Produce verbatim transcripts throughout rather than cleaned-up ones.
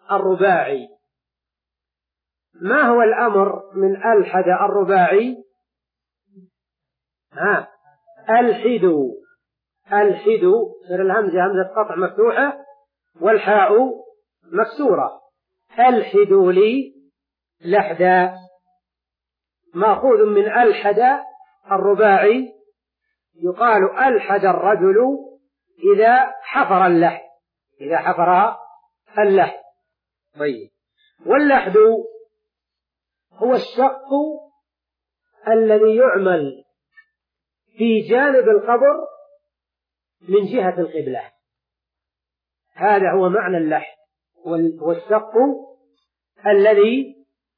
الرباعي. ما هو الأمر من ألحد الرباعي؟ ها ألحدوا. ألحدوا صار الهمزة همزة قطع مفتوحة والحاء مكسورة. ألحدوا لي لحدا، مأخوذ من ألحد الرباعي. يقال ألحد الرجل إذا حفر اللحد، إذا حفر اللحد. طيب، واللحد هو الشق الذي يعمل في جانب القبر من جهة القبلة، هذا هو معنى اللحد، والشق الذي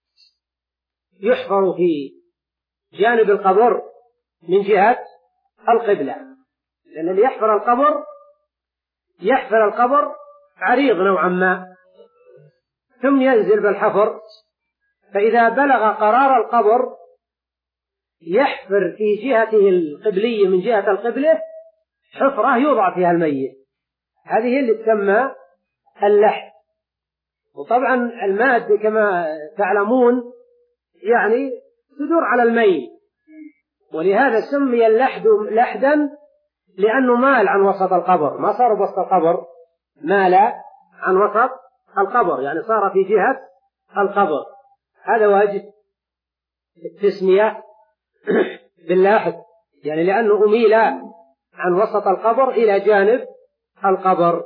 يحفر في جانب القبر من جهة القبلة، لأن اللي يحفر القبر يحفر القبر عريض نوعا ما ثم ينزل بالحفر، فإذا بلغ قرار القبر يحفر في جهته القبلية من جهة القبلة حفرة يوضع فيها الميت، هذه اللي تسمى اللحد. وطبعا المادة كما تعلمون يعني تدور على الميل، ولهذا سمي اللحد لحدا لأنه مال عن وسط القبر، ما صار بوسط القبر، مال عن وسط القبر يعني صار في جهة القبر. هذا وجه التسمية باللاحد، يعني لأنه أميل عن وسط القبر إلى جانب القبر.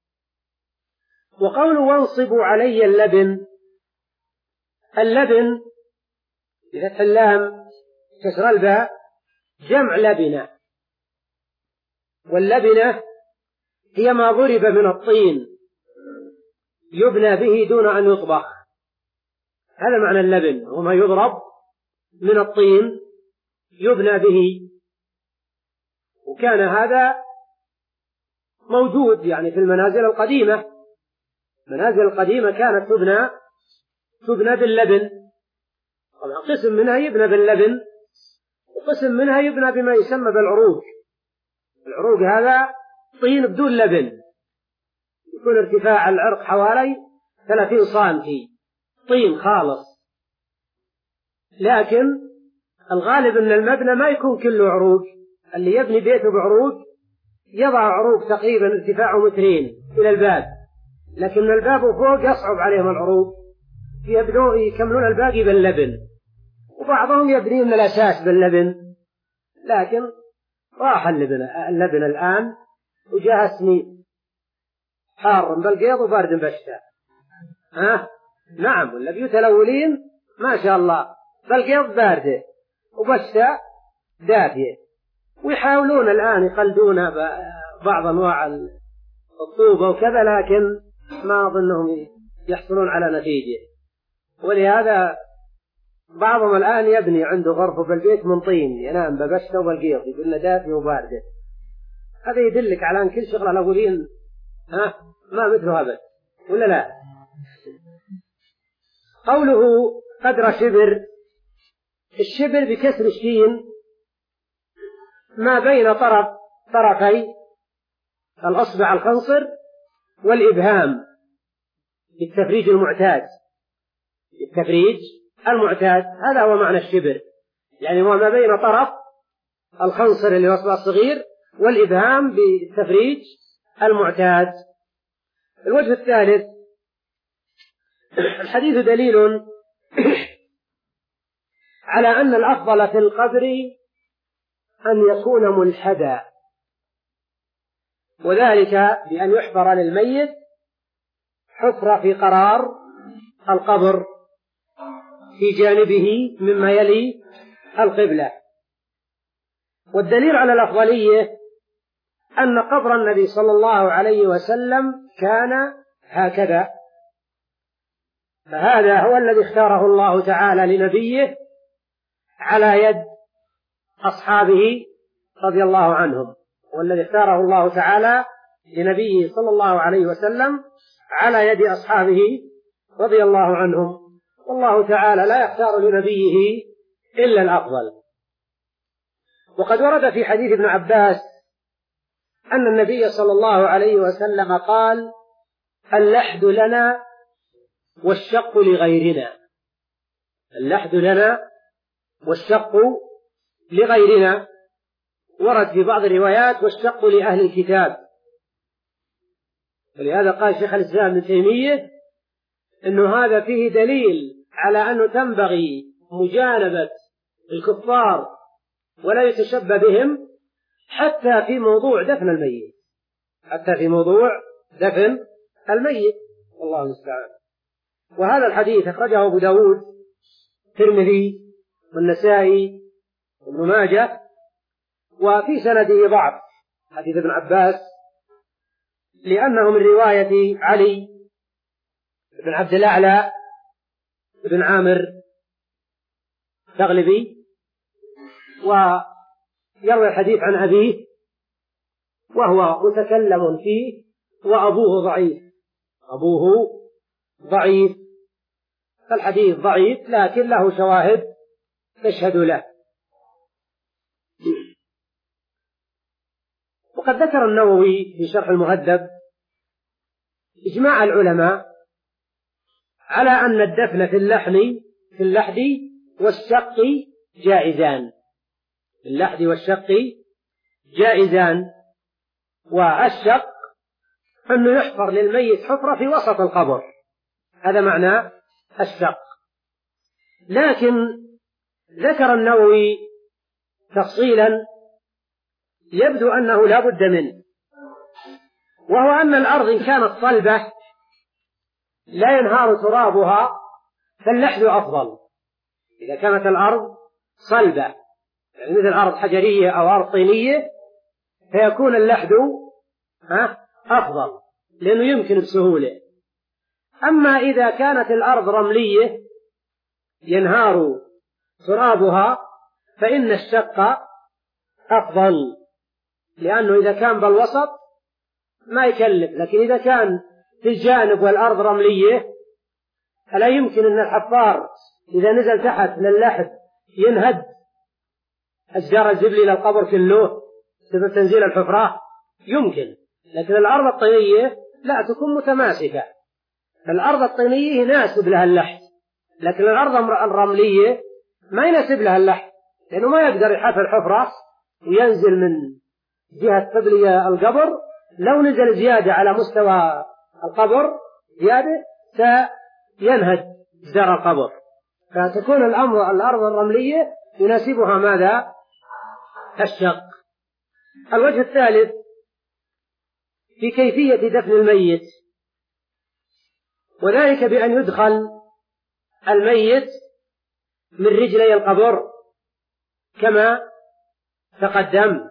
وقول وانصبوا علي اللبن، اللبن بفتح اللام كسر الباء جمع لبنة، واللبنة هي ما ضرب من الطين يبنى به دون أن يطبخ، هذا معنى اللبن، وما يضرب من الطين يبنى به. وكان هذا موجود يعني في المنازل القديمة، المنازل القديمة كانت تبنى تبنى باللبن، قسم منها يبنى باللبن وقسم منها يبنى بما يسمى بالعروق. العروق هذا طين بدون لبن، يكون ارتفاع العرق حوالي ثلاثين سنتي، طين خالص، لكن الغالب أن المبنى ما يكون كله عروق، اللي يبني بيته بعروق يضع عروق تقريبا ارتفاعه مترين إلى الباب، لكن من الباب وفوق يصعب عليهم العروق، يبنوا يكملون الباقي باللبن، وبعضهم يبني من الأساس باللبن، لكن راح اللبن, اللبن الآن وجاء اسمي حار بالقيض وبارد بالشتاء. ها نعم، والبيوت الأولين ما شاء الله بالقيض باردة وبالشتاء دافية، ويحاولون الآن يقلدون بعض أنواع الطوبة وكذا، لكن ما أظنهم يحصلون على نتيجة. ولهذا بعضهم الآن يبني عنده غرفة بالبيت من طين ينام ببشته وبالقيض، يقول له دافية وباردة. هذا يدلك على أن كل شغلة الأولين ها ما مثله أبد، ولا لا؟ قوله قدر شبر، الشبر بكسر الشين ما بين طرف طرفي الأصبع الخنصر والإبهام بالتفريج المعتاد، بالتفريج المعتاد، هذا هو معنى الشبر، يعني هو ما بين طرف الخنصر اللي هو الأصبع الصغير والإبهام بالتفريج المعتاد. الوجه الثالث، الحديث دليل على أن الأفضل في القبر أن يكون ملحدا، وذلك بأن يحفر للميت حفرة في قرار القبر في جانبه مما يلي القبلة. والدليل على الأفضلية أن قبر النبي صلى الله عليه وسلم كان هكذا، فهذا هو الذي اختاره الله تعالى لنبيه على يد أصحابه رضي الله عنهم، والذي اختاره الله تعالى لنبيه صلى الله عليه وسلم على يد أصحابه رضي الله عنهم، والله تعالى لا يختار لنبيه إلا الأفضل. وقد ورد في حديث ابن عباس أن النبي صلى الله عليه وسلم قال: اللحد لنا والشق لغيرنا. اللحد لنا والشق لغيرنا. ورد في بعض الروايات والشق لأهل الكتاب. ولهذا قال شيخ الإسلام ابن تيمية أنه هذا فيه دليل على أنه تنبغي مجانبة الكفار ولا يتشبه بهم حتى في موضوع دفن الميت، حتى في موضوع دفن الميت، والله المستعان. وهذا الحديث أخرجه أبو داود الترمذي والنسائي وابن ماجه، وفي سنده ضعف حديث ابن عباس، لأنه من رواية علي بن عبد الأعلى بن عامر التغلبي، ويروي الحديث عن أبيه وهو متكلم فيه، وأبوه ضعيف، أبوه ضعيف، فالحديث ضعيف لكن له شواهد تشهد له. وقد ذكر النووي في شرح المهذب إجماع العلماء على أن الدفن في اللحم في اللحد والشق جائزان، اللحد والشق جائزان. والشق أنه يحفر للميت حفرة في وسط القبر، هذا معنى الشق. لكن ذكر النووي تفصيلا يبدو أنه لا بد منه، وهو أن الأرض إن كانت صلبة لا ينهار ترابها فاللحد أفضل. إذا كانت الأرض صلبة يعني مثل أرض حجرية أو أرض طينية فيكون اللحد أفضل لأنه يمكن بسهولة. أما إذا كانت الأرض رملية ينهار ترابها فإن الشق أفضل، لأنه إذا كان بالوسط ما يكلف، لكن إذا كان في الجانب والأرض رملية فلا يمكن أن الحفار إذا نزل تحت للحد ينهد أشجار الجبل إلى القبر كله بسبب تنزيل الحفرة، يمكن. لكن الأرض الطينية لا تكون متماسكة، الأرض الطينية يناسب لها اللحد، لكن الأرض الرملية ما يناسب لها اللحد، لأنه ما يقدر يحفر حفرة وينزل من جهة قبل القبر، لو نزل زيادة على مستوى القبر زيادة سينهد جدار القبر، فتكون الأمر الأرض الرملية يناسبها ماذا؟ الشق. الوجه الثالث في كيفية دفن الميت، وذلك بأن يدخل الميت من رجلي القبر كما تقدم،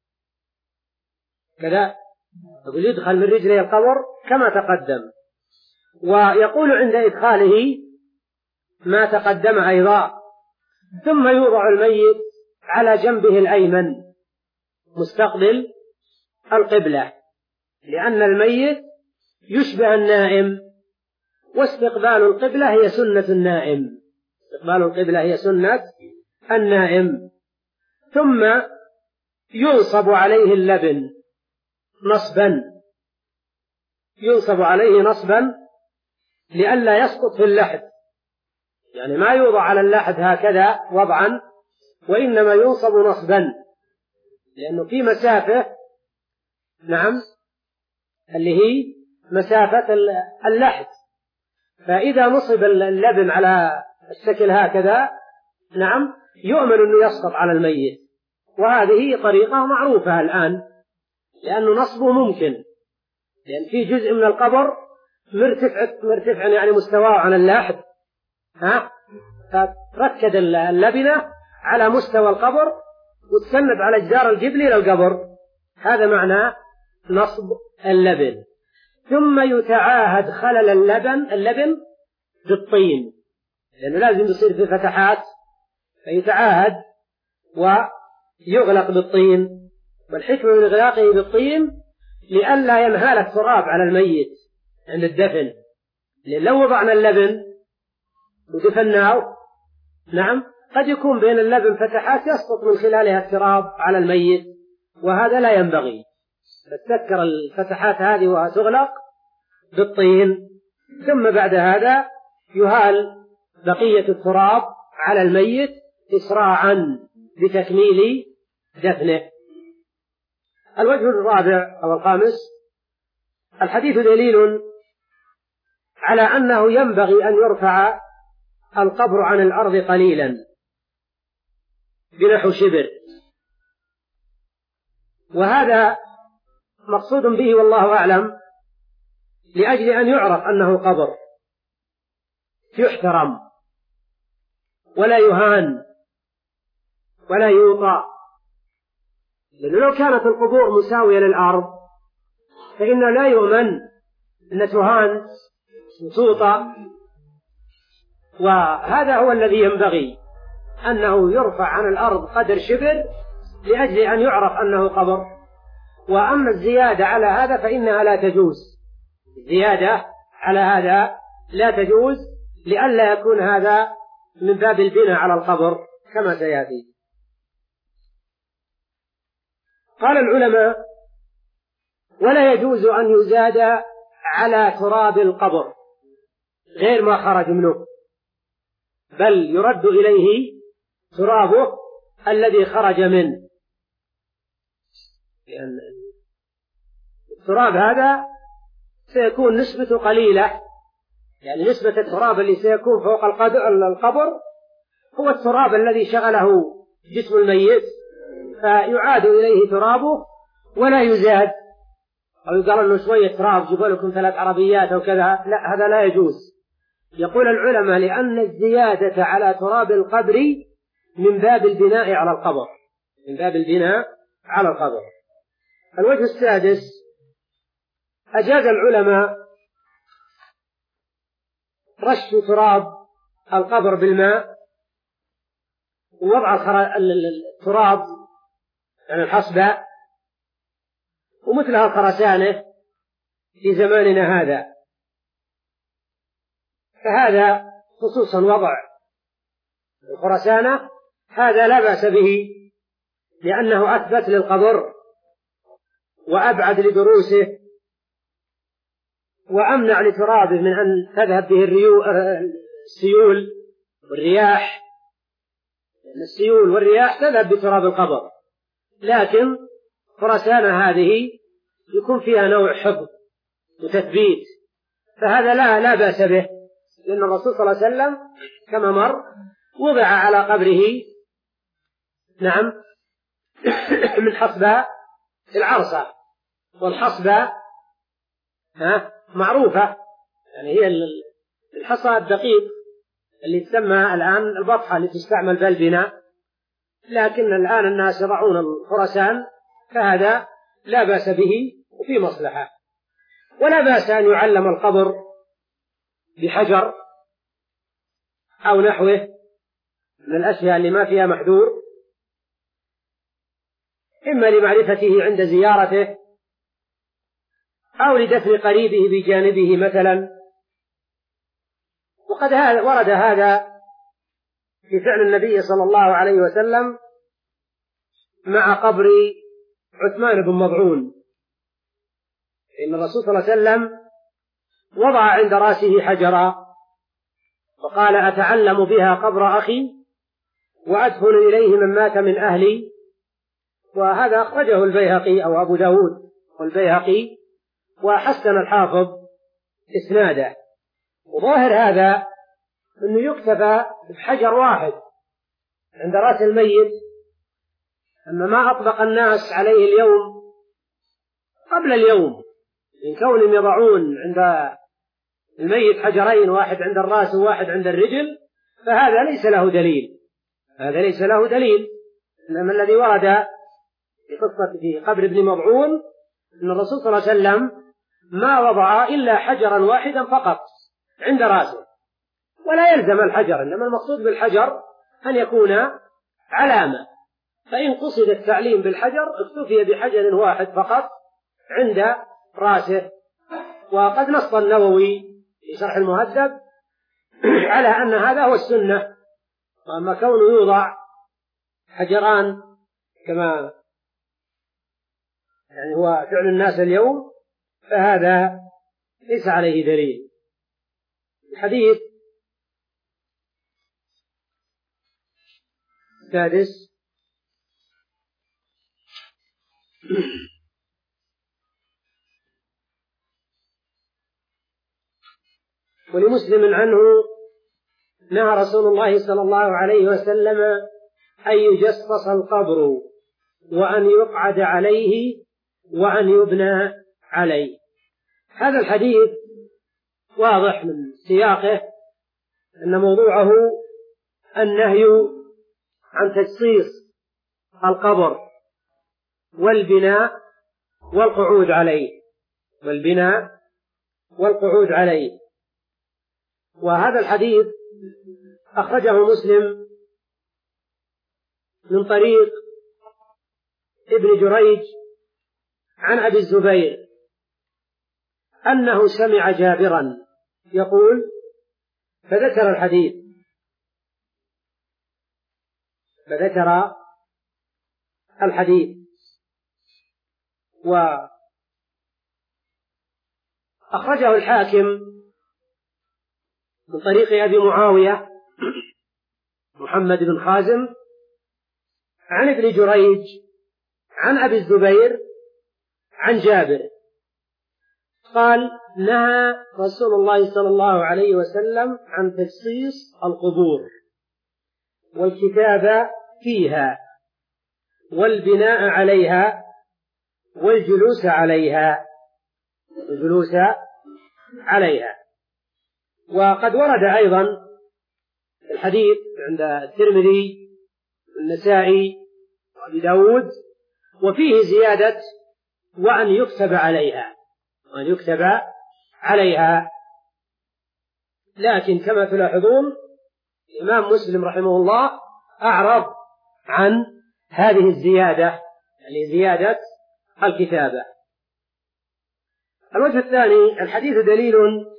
كذا يقول يدخل من رجلي القبر كما تقدم. ويقول عند إدخاله ما تقدم أيضا. ثم يوضع الميت على جنبه الأيمن مستقبل القبلة، لأن الميت يشبه النائم، واستقبال القبلة هي سنة النائم، استقبال القبلة هي سنة النائم. ثم ينصب عليه اللبن نصبا، ينصب عليه نصبا لئلا يسقط في اللحد، يعني ما يوضع على اللحد هكذا وضعا، وإنما ينصب نصبا، لأنه في مسافة نعم اللي هي مسافة اللحد، فإذا نصب اللبن على الشكل هكذا نعم يؤمن أنه يسقط على الميت. وهذه طريقة معروفة الآن، لأنه نصبه ممكن، لأن في جزء من القبر مرتفع مرتفع يعني مستواه عن اللحد، ها فتركد اللبنة على مستوى القبر وتسند على جدار الجبل إلى القبر، هذا معنى نصب اللبن. ثم يتعاهد خلل اللبن اللبن بالطين، لأنه لازم يصير في فتحات، فيتعاهد ويغلق بالطين. والحكمة من إغلاقه بالطين لئلا ينهال التراب على الميت عند الدفن، لأن لو وضعنا اللبن ودفناه نعم قد يكون بين اللبن فتحات يسقط من خلالها التراب على الميت، وهذا لا ينبغي. تتذكر الفتحات هذه وتغلق بالطين. ثم بعد هذا يهال بقية التراب على الميت إسراعا بتكميل دفنه. الوجه الرابع أو الخامس: الحديث دليل على أنه ينبغي أن يرفع القبر عن الأرض قليلا بنحو شبر، وهذا مقصود به والله أعلم لأجل أن يعرف أنه قبر يحترم ولا يهان ولا يوطى، لأنه لو كانت القبور مساوية للأرض فإن لا يؤمن أن تهان وتوطى، وهذا هو الذي ينبغي أنه يرفع عن الأرض قدر شبر لأجل أن يعرف أنه قبر. وأما الزيادة على هذا فإنها لا تجوز، الزيادة على هذا لا تجوز لئلا يكون هذا من باب البناء على القبر كما سيأتي. قال العلماء: ولا يجوز أن يزاد على تراب القبر غير ما خرج منه، بل يرد إليه ترابه الذي خرج منه، لأن التراب هذا سيكون نسبته قليلة، يعني نسبة التراب اللي سيكون فوق القبر هو التراب الذي شغله جسم الميت، فيعاد إليه ترابه ولا يزاد، أو يقال أنه شوية تراب جيبوا لكم ثلاث عربيات أو كذا، لا، هذا لا يجوز. يقول العلماء: لأن الزيادة على تراب القبر من باب البناء على القبر، من باب البناء على القبر. الوجه السادس: أجاز العلماء رش تراب القبر بالماء ووضع التراب يعني الحصبة ومثلها الخرسانة في زماننا هذا، فهذا خصوصا وضع الخرسانة هذا لا بأس به، لأنه أثبت للقبر وأبعد لدروسه وأمنع لترابه من أن تذهب به السيول والرياح، لأن السيول والرياح تذهب بتراب القبر، لكن خرسانة هذه يكون فيها نوع حفظ وتثبيت، فهذا لا لا بأس به، لأن الرسول صلى الله عليه وسلم كما مر وضع على قبره نعم من حصبة العرصة، والحصبة ها معروفة، يعني هي الحصى الدقيق اللي تسمى الآن البطحة اللي تستعمل بالبناء، لكن الآن الناس يضعون الخرسان، فهذا لا بأس به وفي مصلحة. ولا بأس أن يعلم القبر بحجر أو نحوه من الأشياء اللي ما فيها محذور، إما لمعرفته عند زيارته أو لدفن قريبه بجانبه مثلا. وقد ورد هذا في فعل النبي صلى الله عليه وسلم مع قبر عثمان بن مضعون، إن الرسول صلى الله عليه وسلم وضع عند رأسه حجرا وقال: أتعلم بها قبر أخي وأدفن إليه من مات من أهلي. وهذا أخرجه البيهقي أو أبو داود والبيهقي وحسن الحافظ إسناده. وظاهر هذا أنه يكتفى بحجر واحد عند رأس الميت، أما ما أطبق الناس عليه اليوم قبل اليوم من كونهم يضعون عند الميت حجرين، واحد عند الرأس وواحد عند الرجل، فهذا ليس له دليل، هذا ليس له دليل. إنما الذي ورد في قصة في قبر ابن مضعون أن الرسول صلى الله عليه وسلم ما وضع إلا حجرا واحدا فقط عند رأسه، ولا يلزم الحجر، إنما المقصود بالحجر أن يكون علامة، فإن قصد التعليم بالحجر اكتفي بحجر واحد فقط عند رأسه. وقد نص النووي في شرح المهذب على أن هذا هو السنة، وأما كونه يوضع حجران كما يعني هو فعل الناس اليوم فهذا ليس عليه دليل. الحديث السادس: ولمسلم عنه: نهى رسول الله صلى الله عليه وسلم أن يجصص القبر وأن يقعد عليه وأن يبنى عليه. هذا الحديث واضح من سياقه أن موضوعه النهي عن تجصيص القبر والبناء والقعود عليه والبناء والقعود عليه. وهذا الحديث أخرجه مسلم من طريق ابن جريج عن أبي الزبير أنه سمع جابرا يقول، فذكر الحديث فذكر الحديث وأخرجه الحاكم من طريق أبي معاوية محمد بن خازم عن ابن جريج عن أبي الزبير عن جابر قال: نهى رسول الله صلى الله عليه وسلم عن تجصيص القبور والكتابة فيها والبناء عليها والجلوس عليها الجلوس عليها. وقد ورد أيضا الحديث عند الترمذي والنسائي وأبي داود وفيه زيادة وأن يكتب عليها وأن يكتب عليها لكن كما تلاحظون الإمام مسلم رحمه الله أعرض عن هذه الزيادة، يعني زيادة الكتابة. الوجه الثاني: الحديث دليل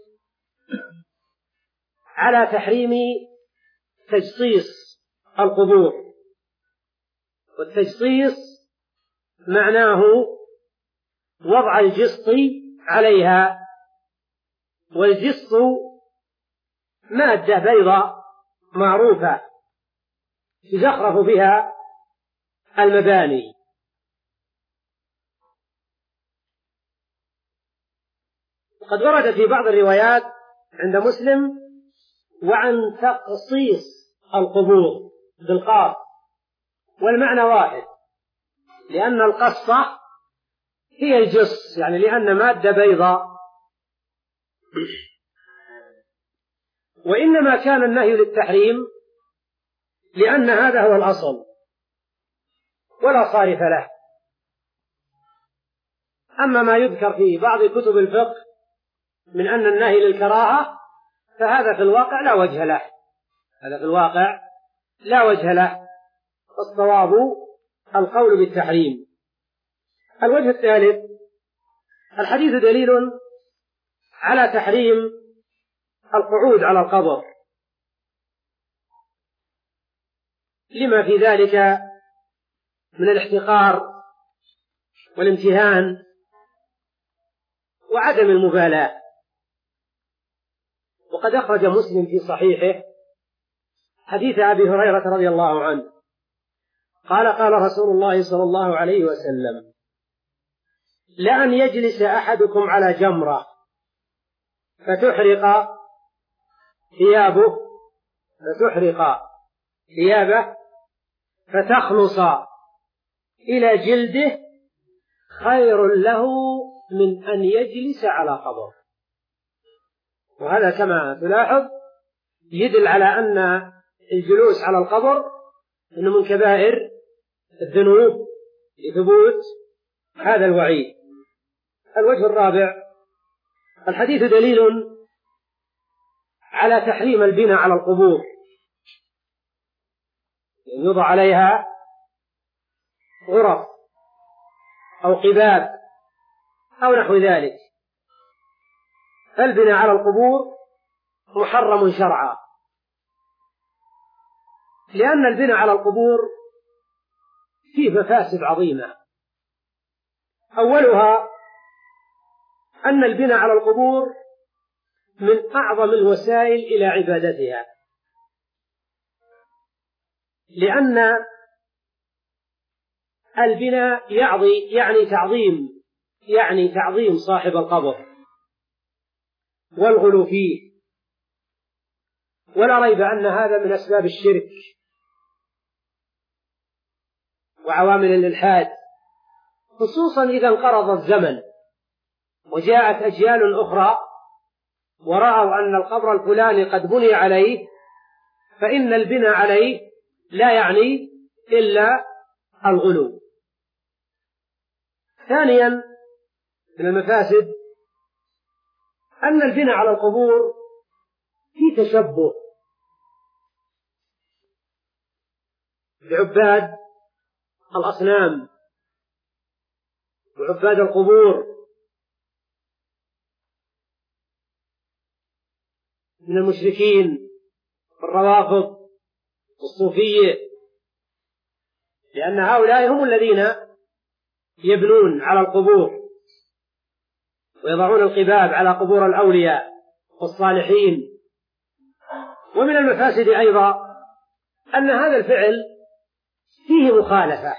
على تحريم تجصيص القبور، والتجصيص معناه وضع الجص عليها، والجص مادة بيضاء معروفة تزخرف بها المباني. وقد ورد في بعض الروايات عند مسلم: وعن تقصيص القبور بالقاف، والمعنى واحد، لأن القصة هي الجص، يعني لأن مادة بيضاء. وإنما كان النهي للتحريم لأن هذا هو الأصل ولا صارف له. أما ما يذكر في بعض كتب الفقه من أن النهي للكراهة فهذا في الواقع لا وجه له هذا في الواقع لا وجه له الصواب القول بالتحريم. الوجه الثالث: الحديث دليل على تحريم القعود على القبر لما في ذلك من الاحتقار والامتهان وعدم المبالاة. وقد أخرج مسلم في صحيحه حديث أبي هريرة رضي الله عنه قال: قال رسول الله صلى الله عليه وسلم: لأن يجلس أحدكم على جمرة فتحرق ثيابه فتحرق ثيابه فتخلص إلى جلده خير له من أن يجلس على قبر. وهذا كما تلاحظ يدل على أن الجلوس على القبر إنه من كبائر الذنوب لثبوت هذا الوعيد. الوجه الرابع: الحديث دليل على تحريم البناء على القبور، يعني يوضع عليها غرف أو قباب أو نحو ذلك. فالبناء على القبور محرم شرعا، لأن البناء على القبور فيه مفاسد عظيمة. أولها أن البناء على القبور من أعظم الوسائل إلى عبادتها، لأن البناء يعضي يعني تعظيم يعني تعظيم صاحب القبر والغلو فيه، ولا ريب أن هذا من أسباب الشرك وعوامل الإلحاد، خصوصا إذا انقرض الزمن وجاءت أجيال أخرى ورأوا أن القبر الفلاني قد بني عليه، فإن البناء عليه لا يعني إلا الغلو. ثانيا من المفاسد أن البناء على القبور فيه تشبه بعباد الأصنام وعباد القبور من المشركين الروافض والصوفية، لأن هؤلاء هم الذين يبنون على القبور ويضعون القباب على قبور الأولياء والصالحين. ومن المفاسد أيضا أن هذا الفعل فيه مخالفة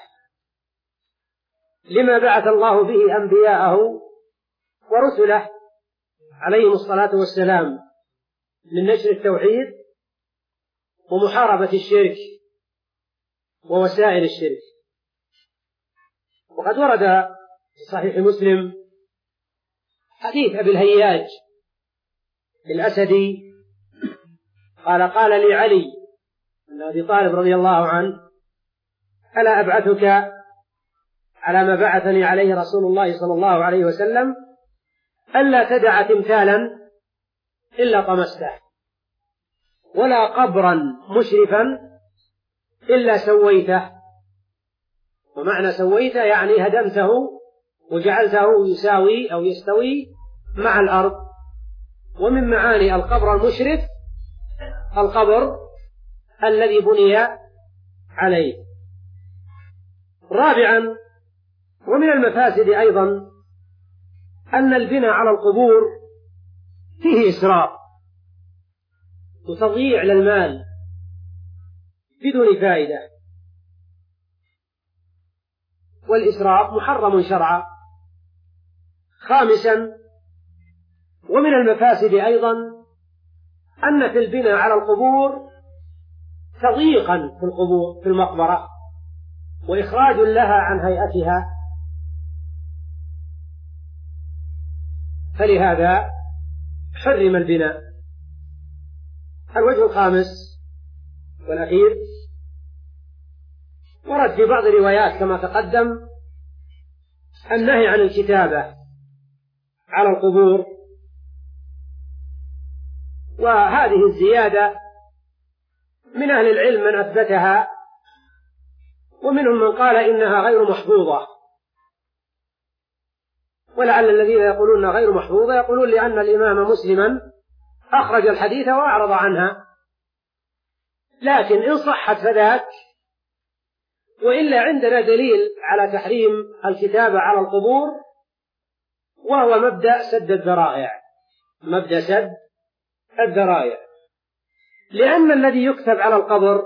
لما بعث الله به أنبياءه ورسله عليهم الصلاة والسلام من نشر التوحيد ومحاربة الشرك ووسائل الشرك. وقد ورد في صحيح مسلم حديث أبي الهياج الأسدي قال قال لي علي بن أبي طالب رضي الله عنه: ألا أبعثك على ما بعثني عليه رسول الله صلى الله عليه وسلم، ألا تدع تمثالا إلا طمسته، ولا قبرا مشرفا إلا سويته. ومعنى سويته يعني هدمته وجعلته يساوي أو يستوي مع الأرض. ومن معاني القبر المشرف القبر الذي بني عليه. رابعا ومن المفاسد أيضا أن البناء على القبور فيه إسراف وتضييع للمال بدون فائدة، والإسراف محرم شرعا. خامسا ومن المفاسد أيضا أن في البناء على القبور تضييقا في القبور في المقبرة وإخراج لها عن هيئتها، فلهذا حرم البناء. الوجه الخامس والأخير ورد في بعض الروايات كما تقدم النهي عن الكتابة على القبور، وهذه الزيادة من أهل العلم من أثبتها، ومنهم من قال إنها غير محفوظة. ولعل الذين يقولون غير محفوظة يقولون لأن الإمام مسلما أخرج الحديث وأعرض عنها، لكن إن صحت فذاك، وإلا عندنا دليل على تحريم الكتابة على القبور، وهو مبدأ سد الذرائع مبدأ سد الذرائع لأن الذي يكتب على القبر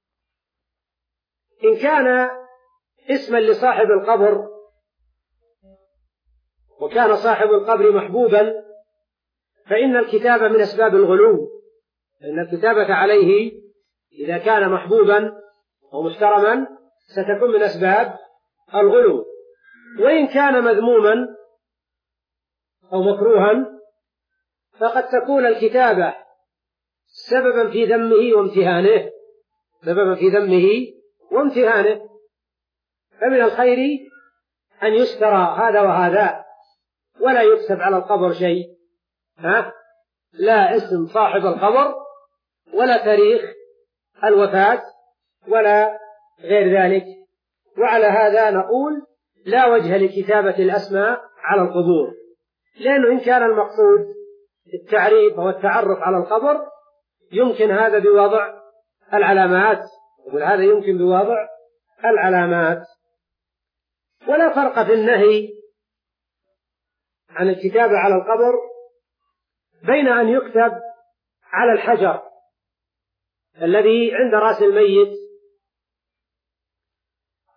إن كان اسما لصاحب القبر وكان صاحب القبر محبوبا فإن الكتابة من أسباب الغلو، لأن الكتابة عليه إذا كان محبوبا ومحترما ستكون من أسباب الغلو. وإن كان مذموما أو مكروها فقد تكون الكتابة سببا في ذمه وامتهانه سببا في ذمه وامتهانه فمن الخير أن يسترى هذا وهذا ولا يكتب على القبر شيء، ها؟ لا اسم صاحب القبر ولا تاريخ الوفاة ولا غير ذلك. وعلى هذا نقول لا وجه لكتابة الأسماء على القبور، لأنه إن كان المقصود التعريف والتعرف على القبر يمكن هذا بوضع العلامات، وهذا يمكن بوضع العلامات. ولا فرق في النهي عن الكتابة على القبر بين أن يكتب على الحجر الذي عند رأس الميت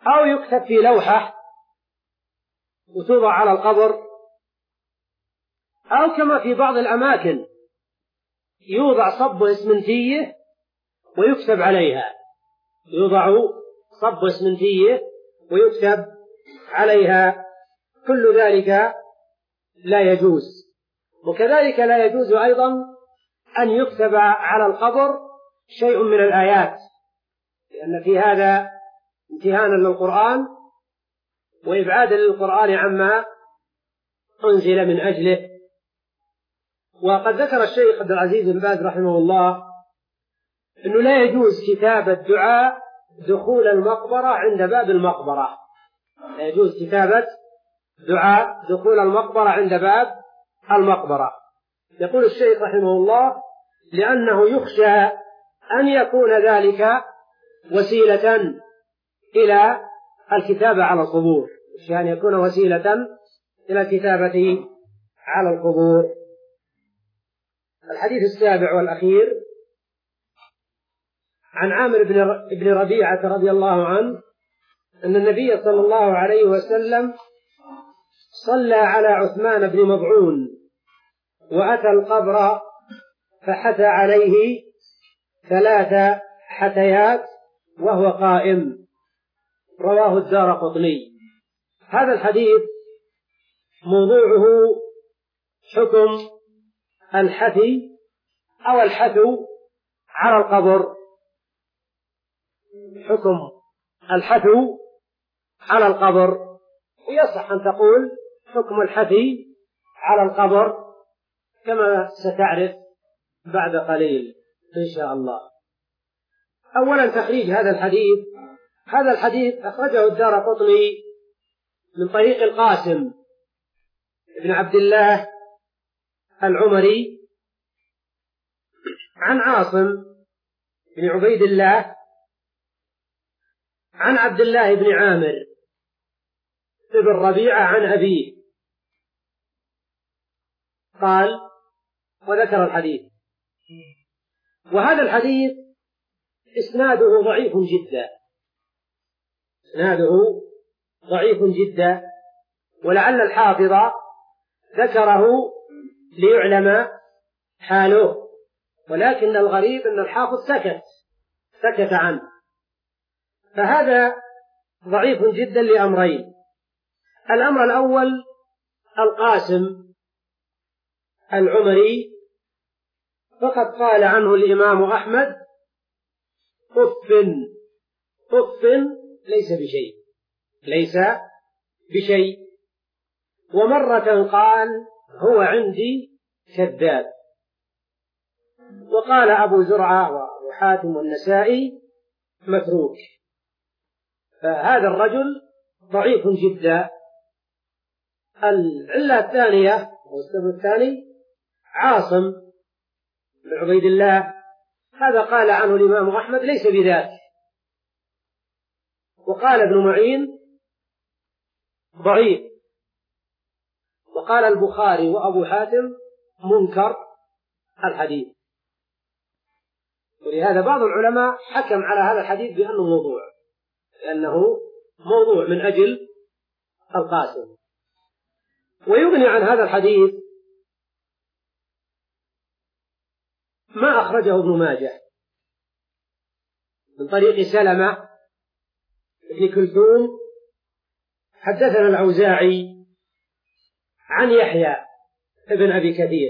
أو يكتب في لوحة وتوضع على القبر، أو كما في بعض الأماكن يوضع صبة إسمنتية ويكتب عليها، يوضع صبة إسمنتية ويكتب عليها، كل ذلك لا يجوز. وكذلك لا يجوز أيضا أن يكتب على القبر شيء من الآيات، لأن في هذا امتهانا للقرآن وإبعادا للقرآن عما أنزل من أجله. وقد ذكر الشيخ عبد العزيز بن باز رحمه الله أنه لا يجوز كتابة دعاء دخول المقبرة عند باب المقبرة، لا يجوز كتابة دعاء دخول المقبرة عند باب المقبرة. يقول الشيخ رحمه الله: لأنه يخشى أن يكون ذلك وسيلة إلى الكتابة على القبور، يخشى أن يكون وسيلة إلى الكتابة على القبور. الحديث السابع والأخير عن عامر بن ربيعة رضي الله عنه أن النبي صلى الله عليه وسلم صلى على عثمان بن مضعون وأتى القبر فحثى عليه ثلاث حثيات وهو قائم، رواه الدارقطني. هذا الحديث موضوعه حكم الحثي أو الحثو على القبر، حكم الحثو على القبر، ويصح أن تقول حكم الحثي على القبر كما ستعرف بعد قليل إن شاء الله. أولا تخريج هذا الحديث. هذا الحديث أخرجه الدارقطني من طريق القاسم بن عبد الله العمري عن عاصم بن عبيد الله عن عبد الله بن عامر بن ربيعة عن أبيه قال، وذكر الحديث. وهذا الحديث إسناده ضعيف جدا، إسناده ضعيف جدا، ولعل الحافظ ذكره ليعلم حاله، ولكن الغريب أن الحافظ سكت سكت عنه. فهذا ضعيف جدا لأمرين: الأمر الأول القاسم العمري فقد قال عنه الإمام أحمد أف أف ليس بشيء ليس بشيء ومرة قال هو عندي كذاب. وقال أبو زرعة وأبو حاتم والنسائي متروك. فهذا الرجل ضعيف جدا. العلة الثانية أو السبب الثاني عاصم بن عبيد الله، هذا قال عنه الإمام أحمد ليس بذاك. وقال ابن معين ضعيف، وقال البخاري وأبو حاتم منكر الحديث. ولهذا بعض العلماء حكم على هذا الحديث بأنه موضوع، لأنه موضوع من أجل القاسم. ويغني عن هذا الحديث ما أخرجه ابن ماجه من طريق سلمة بن كلثوم حدثنا الأوزاعي عن يحيى ابن أبي كثير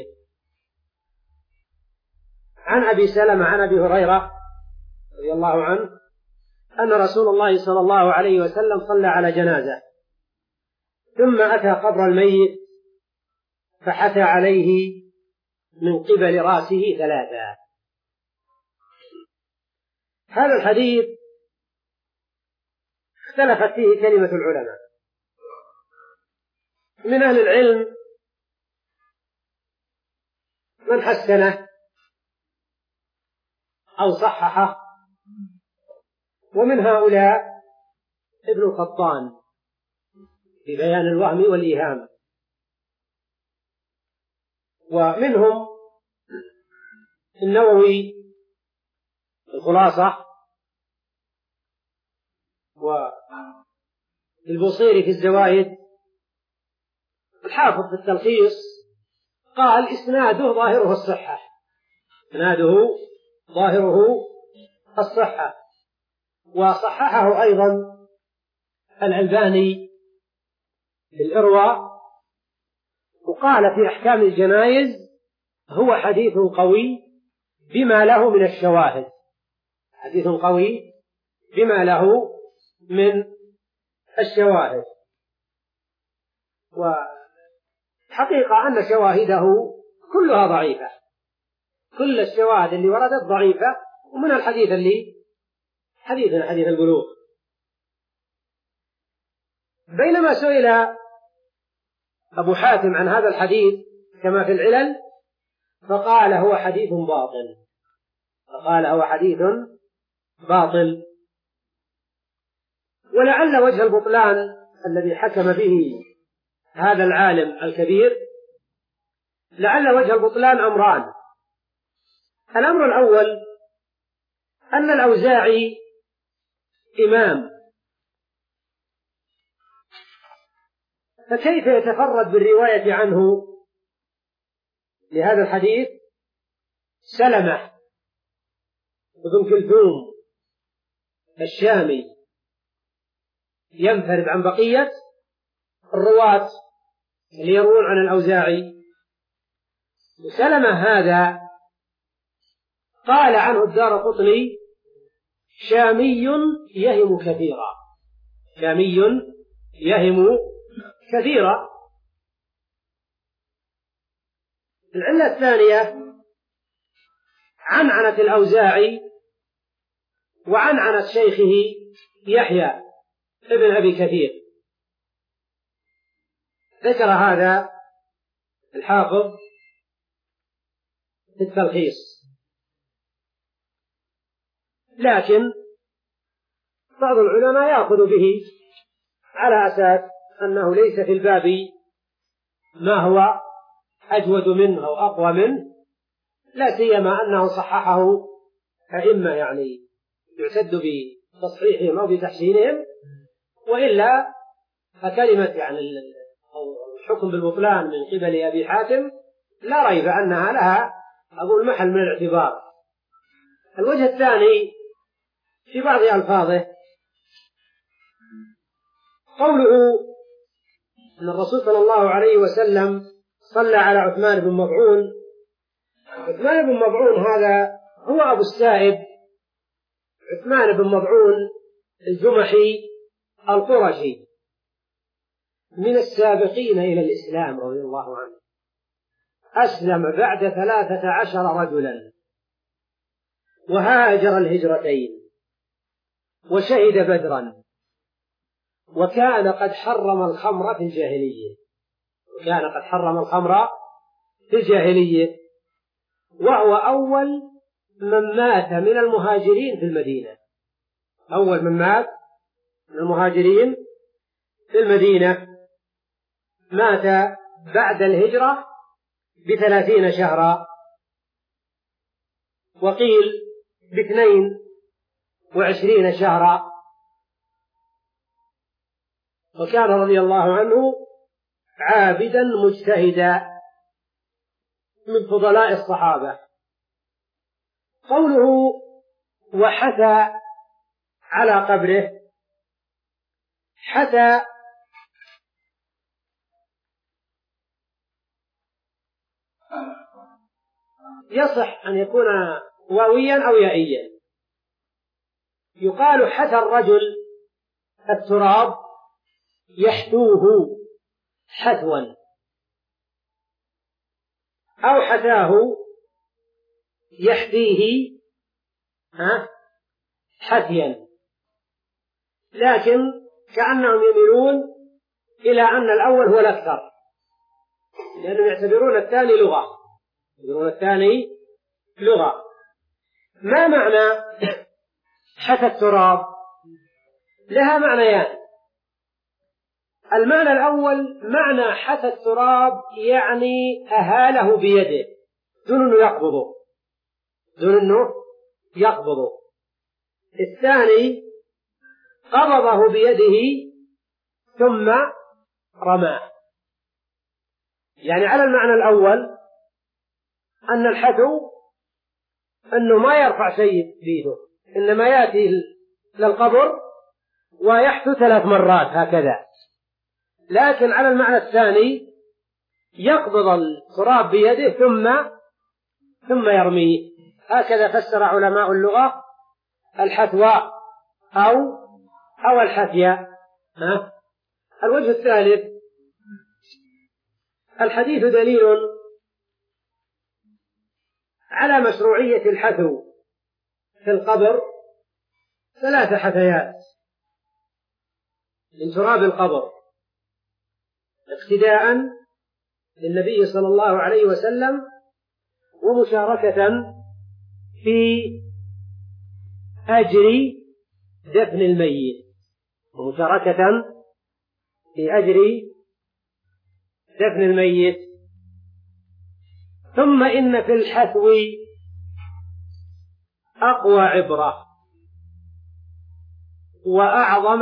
عن أبي سلمة عن أبي هريرة رضي الله عنه أن رسول الله صلى الله عليه وسلم صلى على جنازة ثم أتى قبر الميت فحثى عليه من قبل رأسه ثلاثة. هذا الحديث اختلفت فيه كلمة العلماء. من أهل العلم من حسنه أو صححه، ومن هؤلاء ابن القطان في بيان الوهم والإيهام، ومنهم النووي الخلاصة، البوصيري في الزوائد، الحافظ في التلخيص قال إسناده ظاهره الصحة، إسناده ظاهره الصحة. وصححه أيضا الألباني في الإرواء، وقال في أحكام الجنائز هو حديث قوي بما له من الشواهد، حديث قوي بما له من الشواهد. وحقيقة أن شواهده كلها ضعيفة، كل الشواهد اللي وردت ضعيفة، ومن الحديث اللي حديثنا حديث البلوغ. بينما سئل أبو حاتم عن هذا الحديث كما في العلل فقال هو حديث باطل، فقال هو حديث باطل. ولعل وجه البطلان الذي حكم به هذا العالم الكبير، لعل وجه البطلان أمران. الأمر الأول أن الأوزاعي إمام، فكيف يتفرد بالرواية عنه لهذا الحديث سلمة بن كلثوم الشامي ينفرد عن بقية الرواة اللي يروون عن الأوزاعي؟ وسلمة هذا قال عنه الدارقطني شامي يهم كثيرا، شامي يهم كثيرا. العلة الثانية عنعنة الأوزاعي وعنعنة شيخه يحيى ابن أبي كثير، ذكر هذا الحافظ في التلخيص. لكن بعض العلماء يأخذ به على أساس أنه ليس في الباب ما هو أجود منه أو أقوى منه، لا سيما أنه صححه أئمة يعني يعتد بتصحيحهم أو بتحسينهم، وإلا فكلمة يعني الحكم بالبطلان من قبل أبي حاتم لا ريب أنها لها أقول محل من الاعتبار. الوجه الثاني في بعض ألفاظه قوله أن الرسول صلى الله عليه وسلم صلى على عثمان بن مظعون. عثمان بن مظعون هذا هو أبو السائب عثمان بن مظعون الجمحي القرشي من السابقين إلى الإسلام رضي الله عنه، أسلم بعد ثلاثة عشر رجلا وهاجر الهجرتين وشهد بدرا، وكان قد حرم الخمر في الجاهلية، وكان قد حرم الخمر في الجاهلية، وهو أول من مات من المهاجرين في المدينة، أول من مات من المهاجرين في المدينة، مات بعد الهجرة بثلاثين شهرا، وقيل باثنين وعشرين شهرا. وكان رضي الله عنه عابدا مجتهدا من فضلاء الصحابة. قوله وحثى على قبره، حثى يصح أن يكون واويا أو يائيا. يقال حثى الرجل التراب يحثوه حثوا، أو حثاه يحثيه حثيا، لكن كأنهم يميلون إلى أن الأول هو الأكثر، لأنهم يعتبرون الثاني لغة، يعتبرون الثاني لغة. ما معنى حثى التراب؟ لها معنيان. المعنى الأول معنى حثى التراب يعني أهاله بيده دون أنه يقبضه، دون أنه يقبضه. الثاني قبضه بيده ثم رماه. يعني على المعنى الأول أن الحثو أنه ما يرفع شيء بيده، إنما يأتي للقبر ويحثو ثلاث مرات هكذا. لكن على المعنى الثاني يقبض التراب بيده ثم ثم يرميه. هكذا فسر علماء اللغة الحثوى أو أو الحثيا. الوجه الثالث: الحديث دليل على مشروعية الحثو في القبر ثلاث حثيات من تراب القبر اقتداء للنبي صلى الله عليه وسلم، ومشاركة في أجر دفن الميت ومشاركة في أجر دفن الميت. ثم إن في الحثو أقوى عبرة وأعظم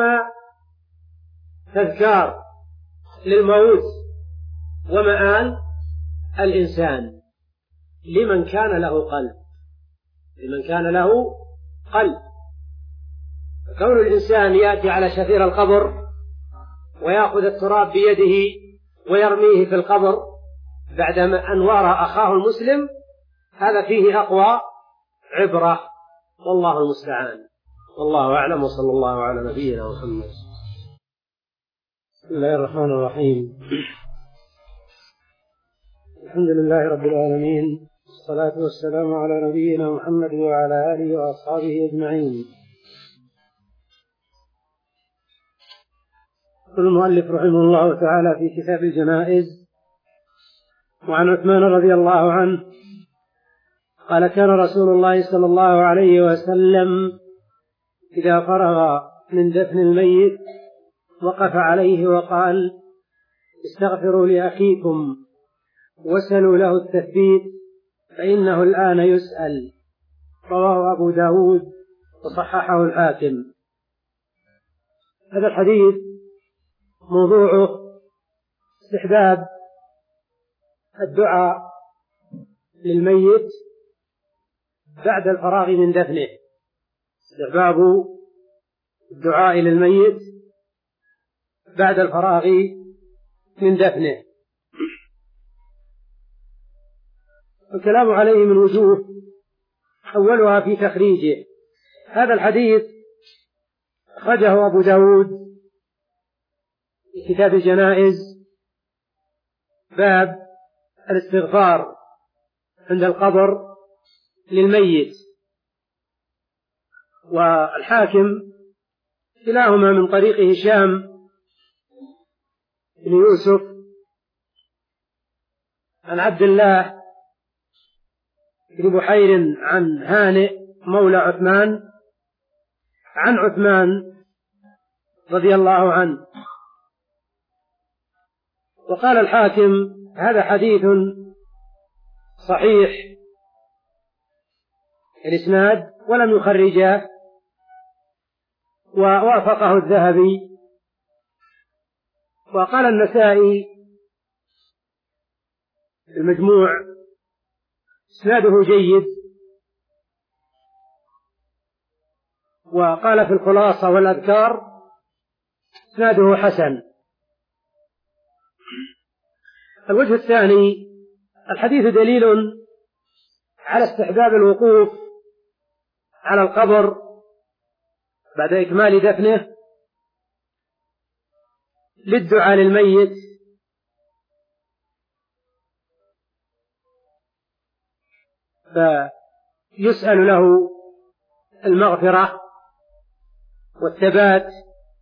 تذكار للموت ومآل الإنسان لمن كان له قلب لمن كان له قلب. كون الإنسان يأتي على شفير القبر ويأخذ التراب بيده ويرميه في القبر بعد أن ورى أخاه المسلم، هذا فيه أقوى عبرة، والله المستعان، والله أعلم، وصلى الله على نبينا محمد. بسم الله الرحمن الرحيم. الحمد لله رب العالمين، والصلاة والسلام على نبينا محمد وعلى آله وأصحابه أجمعين. يقول المؤلف رحمه الله تعالى في كتاب الجنائز: وعن عثمان رضي الله عنه قال: كان رسول الله صلى الله عليه وسلم إذا فرغ من دفن الميت وقف عليه وقال: استغفروا لأخيكم واسألوا له التثبيت فإنه الآن يسأل. رواه أبو داود وصححه الحاكم. هذا الحديث موضوعه استحباب الدعاء للميت بعد الفراغ من دفنه، استحباب الدعاء للميت بعد الفراغ من دفنه. الكلام عليه من وجوه، أولها في تخريجه. هذا الحديث أخرجه أبو داود في كتاب الجنائز باب الاستغفار عند القبر للميت، والحاكم كلاهما من طريق هشام بن يوسف عن عبد الله بن بحير عن هانئ مولى عثمان عن عثمان رضي الله عنه. وقال الحاكم: هذا حديث صحيح الإسناد ولم يخرجه، ووافقه الذهبي. وقال النسائي المجموع: إسناده جيد. وقال في الخلاصة والأذكار: إسناده حسن. الوجه الثاني: الحديث دليل على استحباب الوقوف على القبر بعد إكمال دفنه للدعاء للميت، فيسأل له المغفرة والثبات،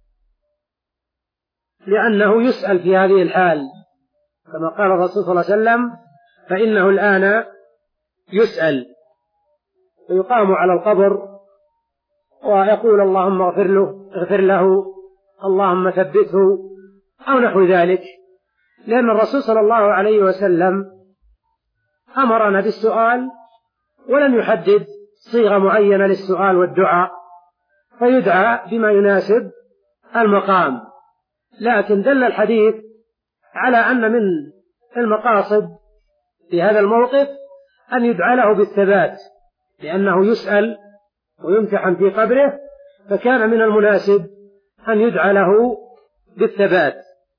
لأنه يسأل في هذه الحال كما قال الرسول صلى الله عليه وسلم: فإنه الآن يسأل. ويقام على القبر ويقول: اللهم اغفر له اغفر له اللهم ثبته، أو نحو ذلك، لأن الرسول صلى الله عليه وسلم أمرنا بالسؤال ولم يحدد صيغة معينة للسؤال والدعاء، فيدعى بما يناسب المقام. لكن دل الحديث على أن من المقاصد في هذا الموقف أن يدعى له بالثبات، لأنه يسأل ويمتحن في قبره، فكان من المناسب أن يدعى له بالثبات.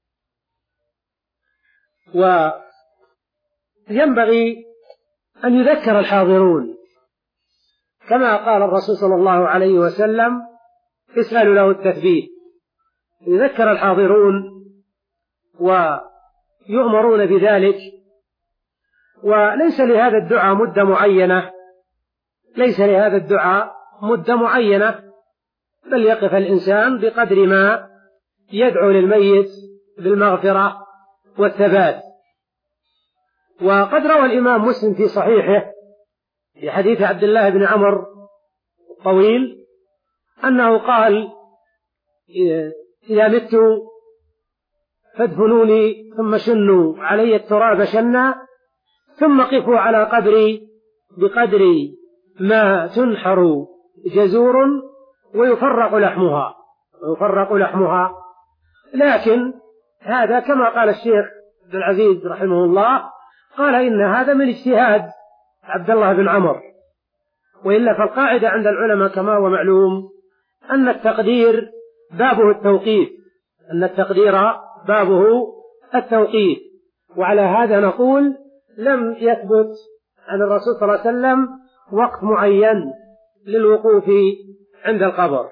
وينبغي أن يذكر الحاضرون كما قال الرسول صلى الله عليه وسلم: اسألوا له التثبيت. يذكر الحاضرون ويؤمرون بذلك، وليس لهذا الدعاء مدة معينة، ليس لهذا الدعاء مدة معينة، بل يقف الإنسان بقدر ما يدعو للميت بالمغفرة والثبات. وقد روى الإمام مسلم في صحيحه في حديث عبد الله بن عمرو الطويل أنه قال: إذا مت فادفنوني ثم شنوا علي التراب شنا، ثم قفوا على قبري بقدر ما تنحر جزور ويفرق لحمها ويفرق لحمها. لكن هذا كما قال الشيخ عبد العزيز رحمه الله، قال إن هذا من اجتهاد عبد الله بن عمرو، وإلا فالقاعدة عند العلماء كما هو معلوم أن التقدير بابه التوقيف، أن التقدير بابه التوقيف. وعلى هذا نقول لم يثبت عن الرسول صلى الله عليه وسلم وقت معين للوقوف عند القبر.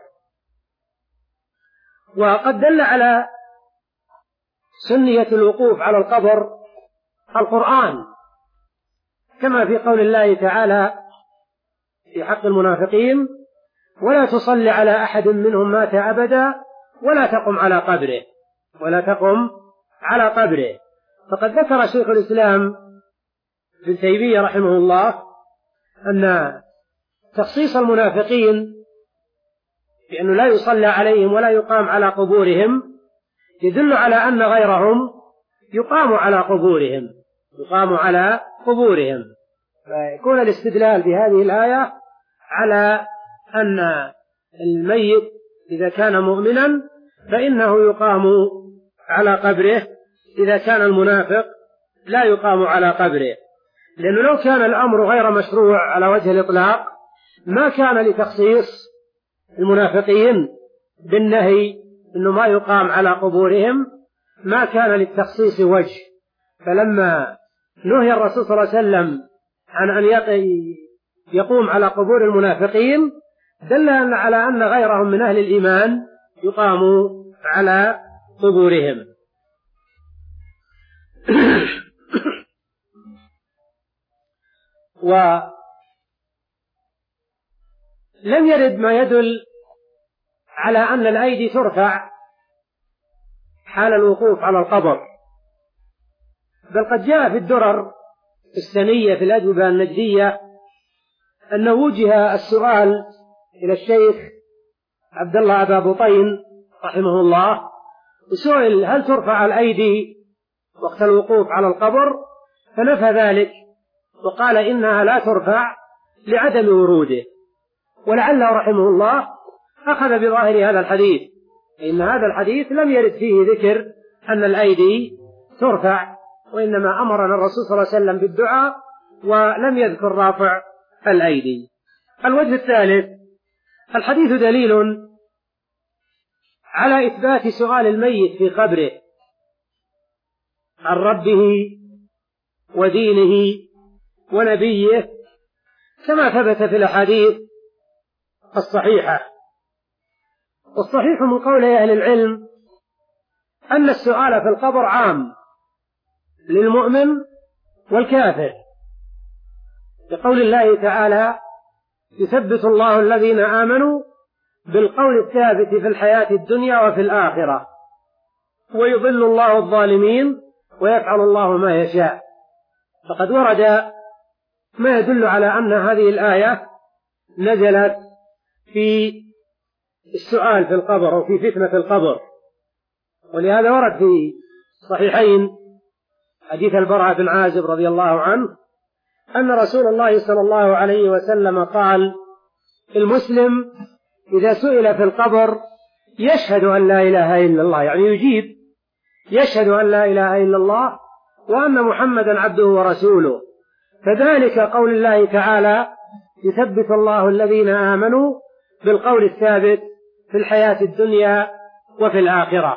وقد دل على سنية الوقوف على القبر القرآن، كما في قول الله تعالى في حق المنافقين: ولا تصل على أحد منهم مات أبدا ولا تقم على قبره ولا تقم على قبره. فقد ذكر شيخ الإسلام ابن تيمية رحمه الله أن تخصيص المنافقين بأنه لا يصلى عليهم ولا يقام على قبورهم يدل على أن غيرهم يقام على قبورهم يقام على قبورهم فيكون الاستدلال بهذه الآية على أن الميت إذا كان مؤمنا فإنه يقام على قبره، إذا كان المنافق لا يقام على قبره. لأنه لو كان الأمر غير مشروع على وجه الإطلاق ما كان لتخصيص المنافقين بالنهي إنه ما يقام على قبورهم، ما كان للتخصيص وجه. فلما نهي الرسول صلى الله عليه وسلم عن أن يقوم على قبور المنافقين دل على أن غيرهم من أهل الإيمان يقام على قبورهم. ولم يرد ما يدل على أن الأيدي ترفع حال الوقوف على القبر، بل قد جاء في الدرر السنية في الأجوبة النجدية أنه وجه السؤال إلى الشيخ عبد الله أبا بطين رحمه الله، وسئل: هل ترفع الأيدي وقت الوقوف على القبر؟ فنفى ذلك وقال إنها لا ترفع لعدم وروده. ولعله رحمه الله أخذ بظاهر هذا الحديث، إن هذا الحديث لم يرد فيه ذكر أن الأيدي ترفع، وإنما أمرنا الرسول صلى الله عليه وسلم بالدعاء ولم يذكر رافع الأيدي. الوجه الثالث: الحديث دليل على إثبات سؤال الميت في قبره عن ربه ودينه ونبيه، كما ثبت في الأحاديث الصحيحة. والصحيح من قول أهل العلم أن السؤال في القبر عام للمؤمن والكافر، بقول الله تعالى: يثبت الله الذين آمنوا بالقول الثابت في الحياة الدنيا وفي الآخرة ويضل الله الظالمين ويفعل الله ما يشاء. فقد ورد ما يدل على أن هذه الآية نزلت في السؤال في القبر أو في فتنة القبر. ولهذا ورد في صحيحين حديث البراء بن عازب رضي الله عنه أن رسول الله صلى الله عليه وسلم قال: المسلم إذا سئل في القبر يشهد أن لا إله إلا الله، يعني يجيب، يشهد أن لا إله إلا الله وأن محمدا عبده ورسوله. فذلك قول الله تعالى: يثبت الله الذين آمنوا بالقول الثابت في الحياة الدنيا وفي الآخرة.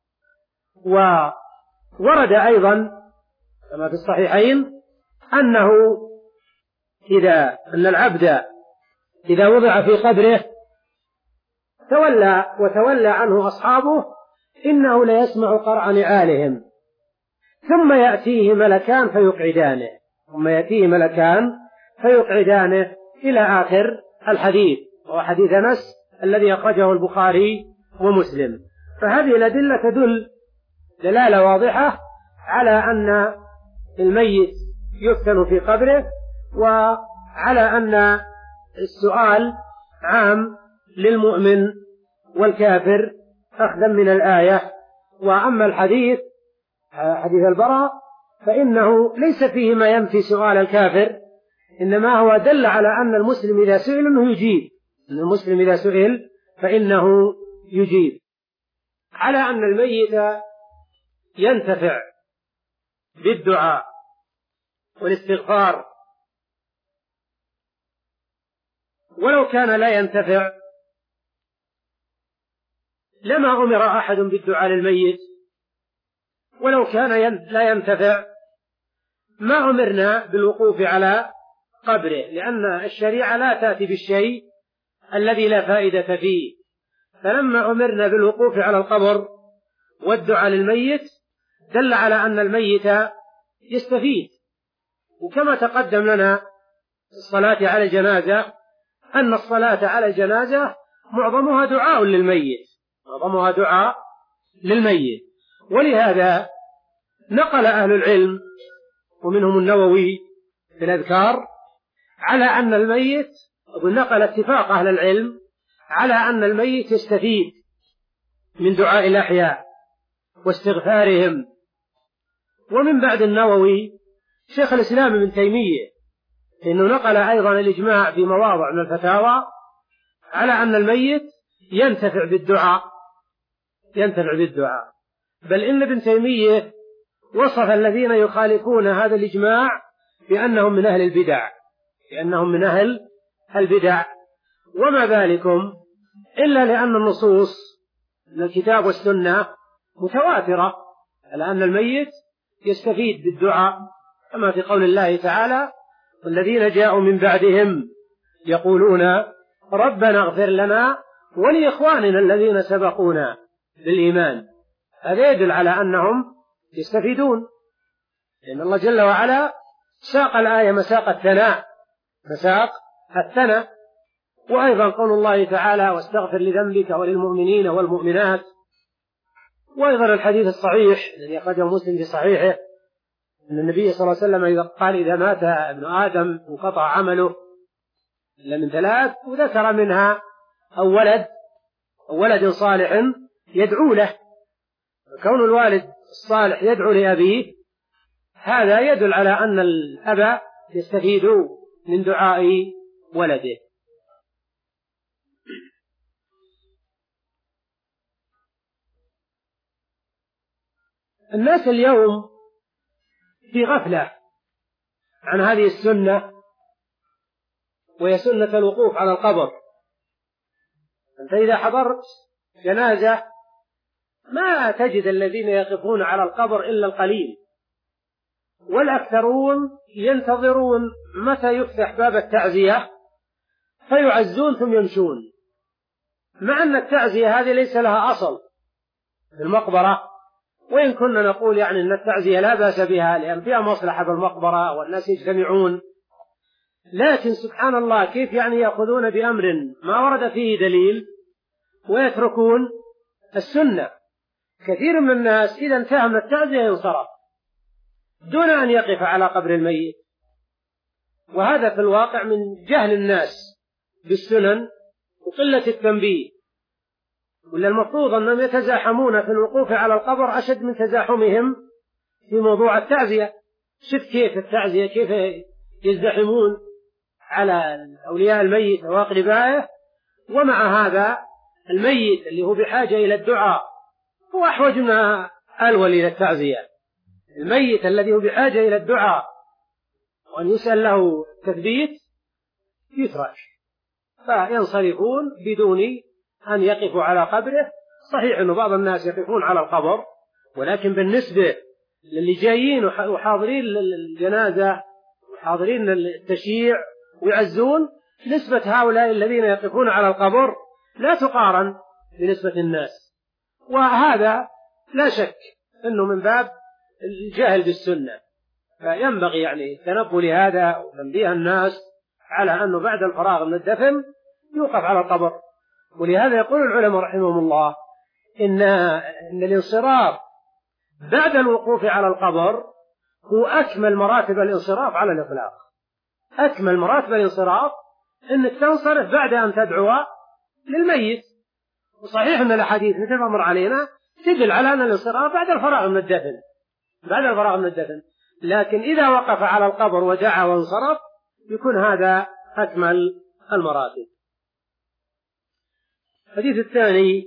وورد أيضا كما في الصحيحين أنه إذا أن العبد إذا وضع في قبره تولى وتولى عنه أصحابه إنه ليسمع قرع نعالهم ثم يأتيه ملكان فيقعدانه ثم يأتيه ملكان فيقعدانه إلى آخر الحديث، وهو حديث أنس الذي أخرجه البخاري ومسلم. فهذه الأدلة تدل دلالة واضحة على أن الميت يفتن في قبره، وعلى أن السؤال عام للمؤمن والكافر أخذا من الآية. وأما الحديث حديث البراء فإنه ليس فيه ما ينفي سؤال الكافر، إنما هو دل على أن المسلم إذا سئل أنه يجيب، أن المسلم إذا سئل فإنه يجيب، على أن الميت ينتفع بالدعاء والاستغفار، ولو كان لا ينتفع لما أمر أحد بالدعاء للميت، ولو كان لا ينتفع ما أمرنا بالوقوف على قبره، لأن الشريعة لا تأتي بالشيء الذي لا فائدة فيه. فلما أمرنا بالوقوف على القبر والدعاء للميت دل على أن الميت يستفيد. وكما تقدم لنا الصلاة على الجنازة أن الصلاة على الجنازة معظمها دعاء للميت معظمها دعاء للميت ولهذا نقل أهل العلم ومنهم النووي في الأذكار على أن الميت، ونقل اتفاق أهل العلم على أن الميت يستفيد من دعاء الأحياء واستغفارهم. ومن بعد النووي شيخ الإسلام ابن تيمية إنه نقل أيضا الإجماع في مواضع من الفتاوى على أن الميت ينتفع بالدعاء ينتفع بالدعاء بل إن ابن تيمية وصف الذين يخالفون هذا الإجماع بأنهم من أهل البدع بأنهم من أهل البدع وما ذلكم إلا لأن النصوص من الكتاب والسنة متواترة على أن الميت يستفيد بالدعاء، كما في قول الله تعالى: والذين جاءوا من بعدهم يقولون ربنا اغفر لنا ولإخواننا الذين سبقونا بالإيمان. هذا يدل على أنهم يستفيدون، لأن الله جل وعلا ساق الآية مساق الثناء مساق الثناء. وأيضا قول الله تعالى: واستغفر لذنبك وللمؤمنين والمؤمنات. وأيضا الحديث الصحيح الذي أخرجه مسلم في صحيحه أن النبي صلى الله عليه وسلم قال: إذا مات ابن آدم انقطع عمله إلا من ثلاث، وذكر منها أو ولد أو ولد صالح يدعو له. كون الوالد الصالح يدعو لأبيه هذا يدل على أن الأب يستفيد من دعاء ولده. الناس اليوم في غفلة عن هذه السنة، وهي سنة الوقوف على القبر. أنت إذا حضرت جنازة ما تجد الذين يقفون على القبر إلا القليل، والأكثرون ينتظرون متى يفتح باب التعزية فيعزون ثم يمشون، مع أن التعزية هذه ليس لها أصل في المقبرة. وإن كنا نقول يعني أن التعزية لا بأس بها لأن فيها مصلحة بالمقبرة والناس يجتمعون، لكن سبحان الله كيف يعني يأخذون بأمر ما ورد فيه دليل ويتركون السنة. كثير من الناس إذا انتهى من التعزية ينصرف دون أن يقف على قبر الميت، وهذا في الواقع من جهل الناس بالسنن وقلة التنبيه. ولا المفروض أنهم يتزاحمون في الوقوف على القبر أشد من تزاحمهم في موضوع التعزية. شوف كيف التعزية كيف يزدحمون على أولياء الميت وأقربائه، ومع هذا الميت اللي هو بحاجة إلى الدعاء هو أحوج من الولي إلى التعزية. الميت الذي هو بحاجة إلى الدعاء وأن يسأل له تثبيت يترك، فينصرفون بدون أن يقفوا على قبره. صحيح أن بعض الناس يقفون على القبر، ولكن بالنسبة للي جايين وحاضرين الجنازة وحاضرين التشييع ويعزون، نسبة هؤلاء الذين يقفون على القبر لا تقارن بنسبة الناس. وهذا لا شك أنه من باب الجهل بالسنة، فينبغي يعني تنبه لهذا وتنبيه الناس على أنه بعد الفراغ من الدفن يوقف على القبر. ولهذا يقول العلماء رحمهم الله إن, إن الانصراف بعد الوقوف على القبر هو أكمل مراتب الانصراف على الإطلاق. أكمل مراتب الانصراف أنك تنصرف بعد أن تدعو للميت. وصحيح أن الأحاديث مثل ما مر علينا تدل على أن الانصراف بعد الفراغ من الدفن بعد الفراغ من الدفن لكن إذا وقف على القبر ودعا وانصرف يكون هذا أكمل المراتب. الحديث الثاني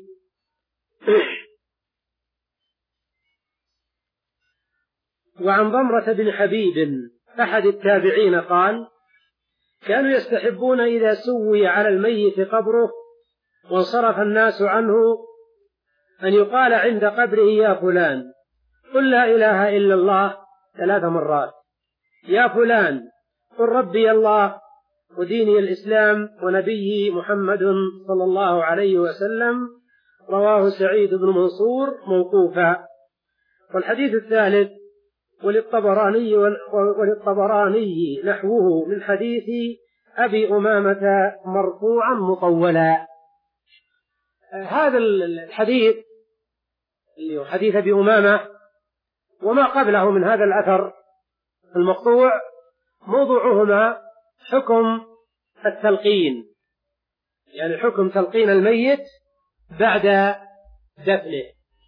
وعن ضمرة بن حبيب أحد التابعين قال: كانوا يستحبون إذا سوي على الميت قبره وانصرف الناس عنه أن يقال عند قبره: يا فلان قل لا إله إلا الله ثلاث مرات، يا فلان قل ربي الله وديني الإسلام ونبي محمد صلى الله عليه وسلم. رواه سعيد بن منصور موقوفا. والحديث الثالث وللطبراني, وللطبراني نحوه من حديث أبي أمامة مرفوعا مطولا. هذا الحديث اللي هو حديث أبي أمامة وما قبله من هذا الأثر المقطوع موضوعهما حكم التلقين، يعني حكم تلقين الميت بعد دفنه.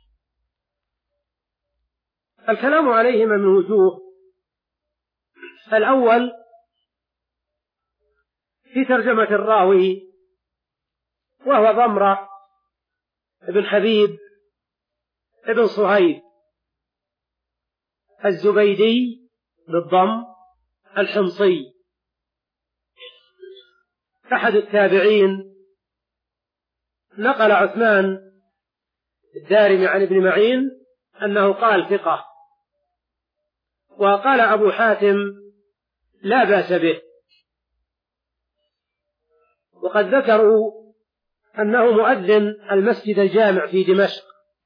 الكلام عليهما من وجوه. الأول في ترجمة الراوي وهو ضمرة ابن حبيب ابن صهيب الزبيدي بالضم الحمصي، أحد التابعين. نقل عثمان الدارمي عن ابن معين أنه قال ثقة، وقال أبو حاتم لا بأس به. وقد ذكروا أنه مؤذن المسجد الجامع في دمشق،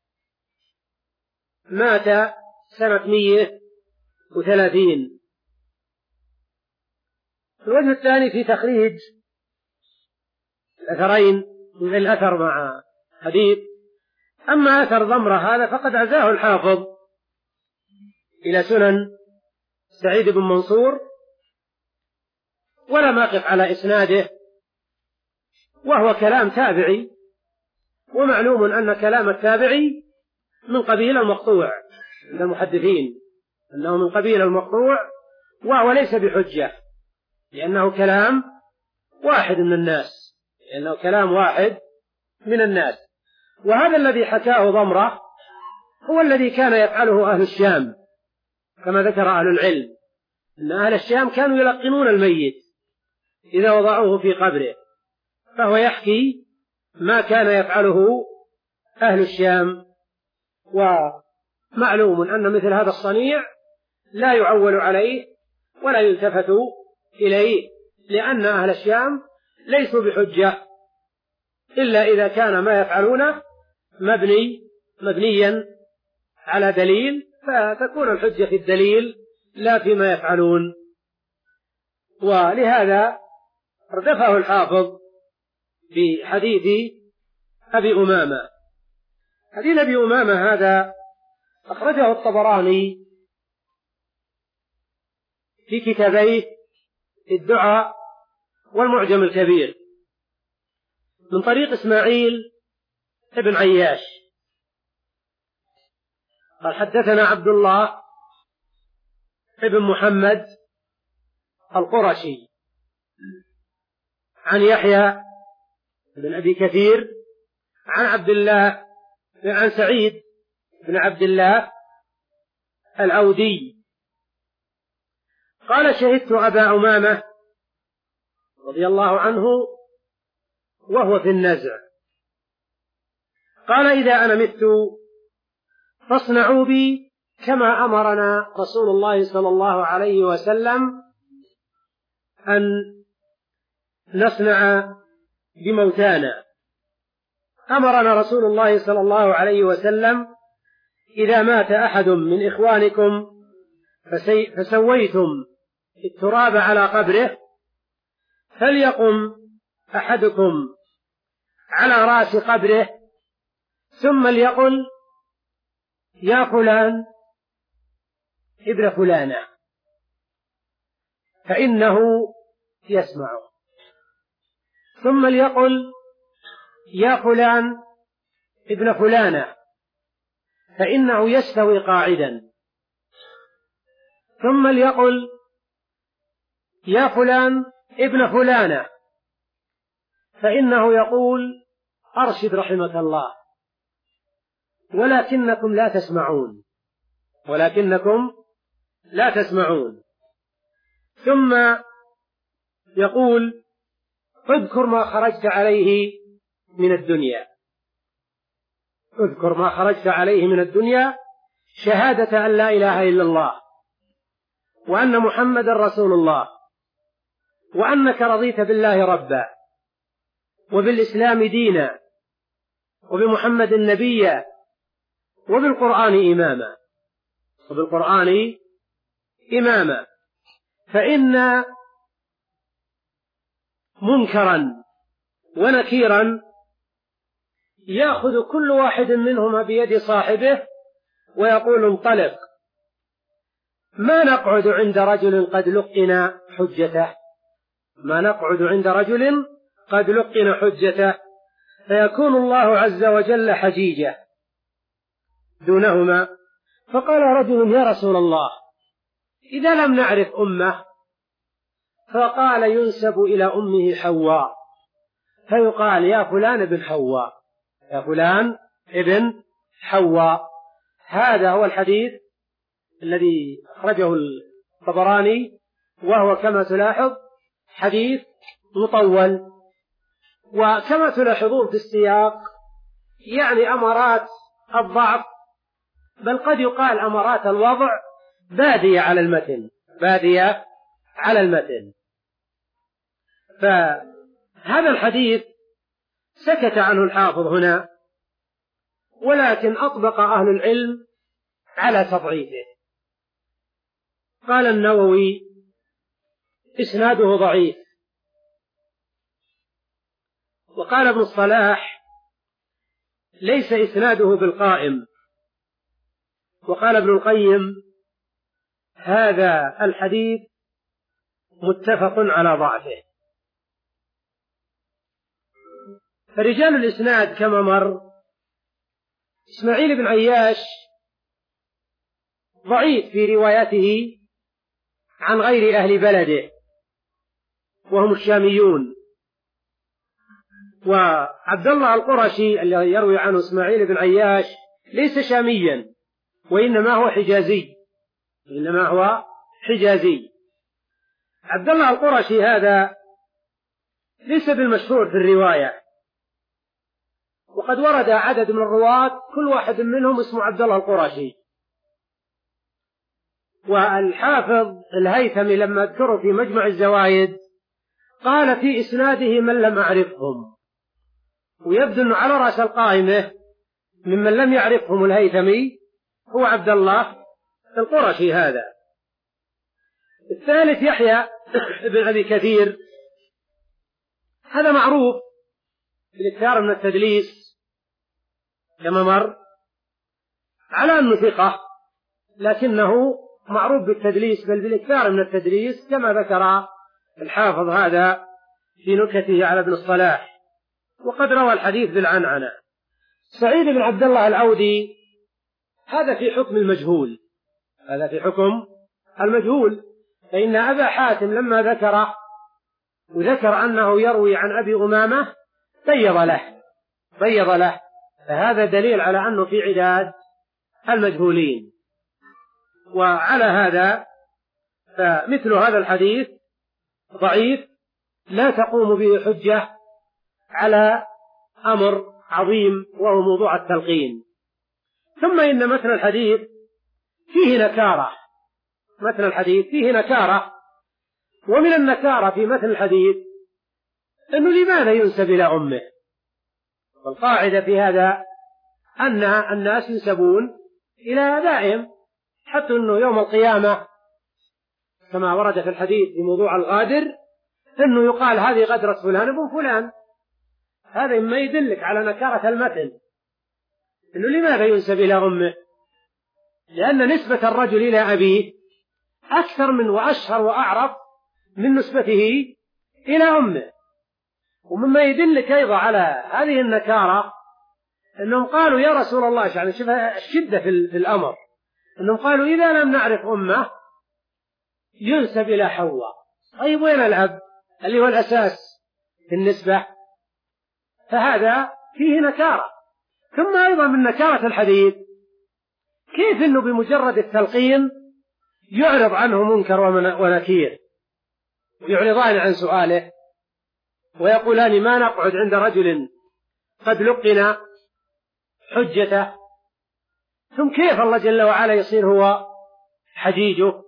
مات سنة مئة وثلاثين. الوجه الثاني في تخريج الأثرين من الأثر مع حديث. أما أثر ضمرة هذا فقد عزاه الحافظ إلى سنن سعيد بن منصور ولم أقف على إسناده، وهو كلام تابعي، ومعلوم أن كلام التابعي من قبيل المقطوع عند المحدثين، أنه من قبيل المقطوع، وهو ليس بحجة لأنه كلام واحد من الناس لأنه كلام واحد من الناس. وهذا الذي حكاه ضمرة هو الذي كان يفعله أهل الشام، كما ذكر أهل العلم أن أهل الشام كانوا يلقنون الميت إذا وضعوه في قبره، فهو يحكي ما كان يفعله أهل الشام. ومعلوم أن مثل هذا الصنيع لا يعول عليه ولا يلتفت إليه، لأن أهل الشام ليسوا بحجة إلا إذا كان ما يفعلونه مبني مبنيا على دليل، فتكون الحجة في الدليل لا فيما يفعلون. ولهذا ردفه الحافظ بحديث أبي أمامة. حديث أبي أمامة هذا أخرجه الطبراني في كتابيه الدعاء والمعجم الكبير من طريق إسماعيل ابن عياش قال: حدثنا عبد الله ابن محمد القرشي عن يحيى بن أبي كثير عن عبد الله عن سعيد بن عبد الله الأودي قال شهدت أبا أمامة رضي الله عنه وهو في النزع قال إذا أنا مت فاصنعوا بي كما أمرنا رسول الله صلى الله عليه وسلم أن نصنع بموتانا. أمرنا رسول الله صلى الله عليه وسلم إذا مات أحد من إخوانكم فسويتم التراب على قبره فليقم أحدكم على رأس قبره ثم ليقل يا فلان ابن فلانة فإنه يسمع، ثم ليقل يا فلان ابن فلانة فإنه يستوي قاعدا، ثم ليقل يا فلان ابن فلانة فإنه يقول أرشد رحمك الله ولكنكم لا تسمعون ولكنكم لا تسمعون ثم يقول اذكر ما خرجت عليه من الدنيا اذكر ما خرجت عليه من الدنيا شهادة أن لا إله إلا الله وأن محمد رسول الله وأنك رضيت بالله ربا وبالإسلام دينا وبمحمد نبيا وبالقرآن إماما وبالقرآن إماما فإن منكرا ونكيرا يأخذ كل واحد منهما بيد صاحبه ويقول انطلق، ما نقعد عند رجل قد لقنا حجته ما نقعد عند رجل قد لقنا حجته فيكون الله عز وجل حجيجه دونهما. فقال رجل يا رسول الله إذا لم نعرف أمه، فقال ينسب إلى أمه حواء فيقال يا فلان ابن حواء يا فلان ابن حواء. هذا هو الحديث الذي أخرجه الطبراني وهو كما تلاحظ حديث مطول، وكما تلاحظون في السياق يعني أمارات الضعف، بل قد يقال أمارات الوضع بادية على المتن بادية على المتن. فهذا الحديث سكت عنه الحافظ هنا، ولكن أطبق أهل العلم على تضعيفه. قال النووي إسناده ضعيف، وقال ابن الصلاح ليس إسناده بالقائم، وقال ابن القيم هذا الحديث متفق على ضعفه. فرجال الإسناد كما مر إسماعيل بن عياش ضعيف في روايته عن غير أهل بلده وهم الشاميون، وعبد الله القرشي الذي يروي عنه إسماعيل بن عياش ليس شاميا وإنما هو حجازي إنما هو حجازي. عبد الله القرشي هذا ليس بالمشهور في الرواية، وقد ورد عدد من الرواة كل واحد منهم اسمه عبد الله القرشي. والحافظ الهيثمي لما ذكره في مجمع الزوائد قال في إسناده من لم أعرفهم، ويبدو أنه على رأس القائمة ممن لم يعرفهم الهيثمي هو عبد الله القرشي هذا. الثالث يحيى بن أبي كثير، هذا معروف بالاكثار من التدليس كما مر على أنه ثقة، لكنه معروف بالتدليس بل بالاكثار من التدليس كما ذكر الحافظ هذا في نكته على ابن الصلاح، وقد روى الحديث بالعنعنة. سعيد بن عبد الله الأودي هذا في حكم المجهول هذا في حكم المجهول فإن أبا حاتم لما ذكره وذكر أنه يروي عن أبي أمامة قيض له بيض له، فهذا دليل على أنه في عداد المجهولين. وعلى هذا فمثل هذا الحديث ضعيف لا تقوم به حجة على أمر عظيم وهو موضوع التلقين. ثم إن متن الحديث فيه نكارة، متن الحديث فيه نكارة، ومن النكارة في متن الحديث أنه لماذا ينسب إلى أمه؟ والقاعدة في هذا أن الناس ينسبون إلى آبائهم، حتى أنه يوم القيامة كما ورد في الحديث في موضوع الغادر أنه يقال هذه غدرة فلان ابن فلان. هذا ما يدلك على نكارة المتن، أنه لماذا ينسب إلى أمه؟ لأن نسبة الرجل إلى أبيه أكثر من وأشهر وأعرف من نسبته إلى أمه. ومما يدلك أيضا على هذه النكارة أنهم قالوا يا رسول الله، يعني شوف الشدة في الأمر، أنهم قالوا إذا لم نعرف أمه ينسب إلى حواء. طيب وين الأب اللي هو الأساس في النسبة؟ فهذا فيه نكارة. ثم أيضا من نكارة الحديث كيف أنه بمجرد التلقين يعرض عنه منكر ونكير، يعرضان عن سؤاله ويقولان ما نقعد عند رجل قد لقنا حجته، ثم كيف الله جل وعلا يصير هو حجيجه؟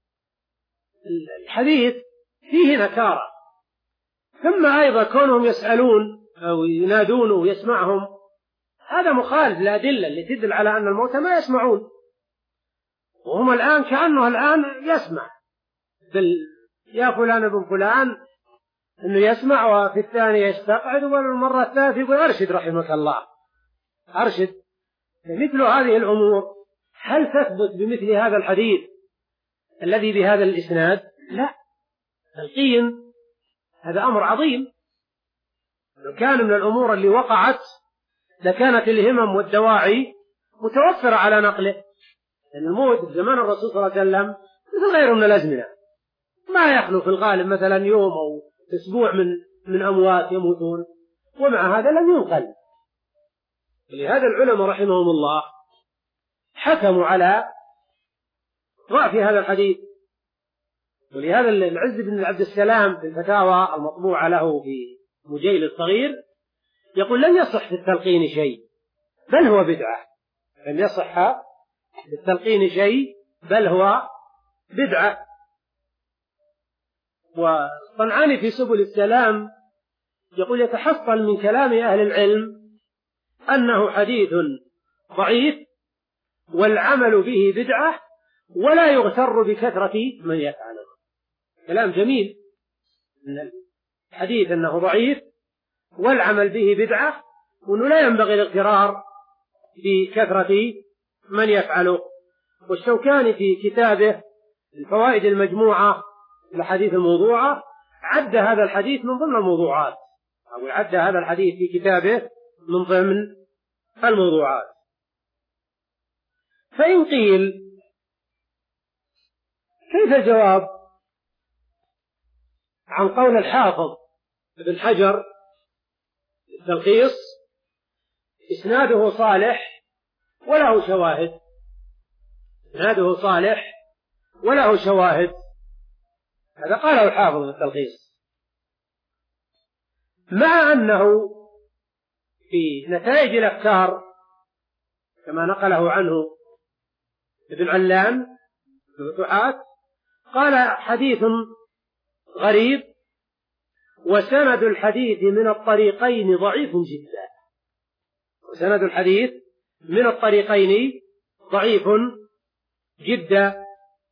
الحديث فيه نكارة. ثم أيضا كونهم يسألون أو ينادون ويسمعهم هذا مخالف للأدلة اللي تدل على أن الموتى ما يسمعون، وهم الآن كأنه الآن يسمع بل يا فلان ابن فلان أنه يسمع، وفي الثانية يستقعد، والمرة الثالثة يقول أرشد رحمك الله أرشد. مثل هذه الأمور هل تثبت بمثل هذا الحديث الذي بهذا الإسناد؟ لا. تلقين هذا أمر عظيم، لو كان من الأمور اللي وقعت لكانت الهمم والدواعي متوفرة على نقله. لأن الموت في زمان الرسول صلى الله عليه وسلم مثل غيره من الأزمنة، ما يخلو في الغالب مثلا يوم أو أسبوع من من أموات يموتون، ومع هذا لم ينقل. ولهذا العلماء رحمهم الله حكموا على ضعف هذا الحديث. ولهذا العز بن عبد السلام في الفتاوى المطبوعة له في مجيل الصغير يقول لن يصح في التلقين شيء بل هو بدعة. لن يصح في التلقين شيء بل هو بدعة. والصنعاني في سبل السلام يقول يتحصل من كلام أهل العلم أنه حديث ضعيف والعمل به بدعة ولا يغتر بكثرة من يفعله. كلام جميل، الحديث أنه ضعيف والعمل به بدعة، وأنه لا ينبغي الاغترار بكثرة من يفعله. والشوكاني في كتابه الفوائد المجموعة الحديث الموضوعة عد هذا الحديث من ضمن الموضوعات، أو عد هذا الحديث في كتابه من ضمن الموضوعات. فإن قيل كيف الجواب عن قول الحافظ ابن حجر التلخيص إسناده صالح وله شواهد؟ إسناده صالح وله شواهد، هذا قاله الحافظ في التلخيص، مع أنه في نتائج الأفكار كما نقله عنه ابن علان في الفتوحات قال حديث غريب وسند الحديث من الطريقين ضعيف جدا. وسند الحديث من الطريقين ضعيف جدا.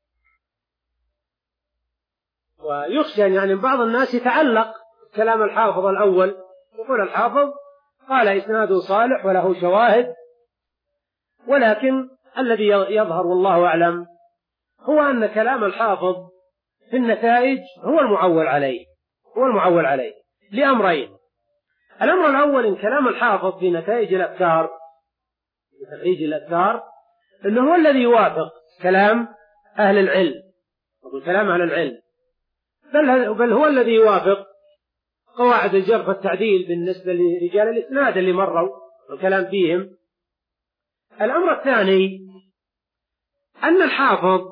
ويخشى يعني بعض الناس يتعلق كلام الحافظ الأول، يقول الحافظ قال إسناده صالح وله شواهد، ولكن الذي يظهر والله أعلم هو أن كلام الحافظ في النتائج هو المعول عليه، هو المعول عليه لأمرين. الأمر الأول إن كلام الحافظ في نتائج الأفكار في تخريج الأفكار أنه هو الذي يوافق كلام أهل العلم، وكلام أهل العلم بل, بل هو الذي يوافق قواعد الجرح والتعديل بالنسبة لرجال الإسناد اللي مروا الكلام فيهم. الأمر الثاني أن الحافظ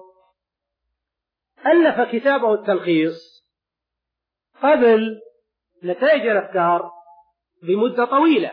ألف كتابه التلخيص قبل نتائج الأفكار بمدة طويلة،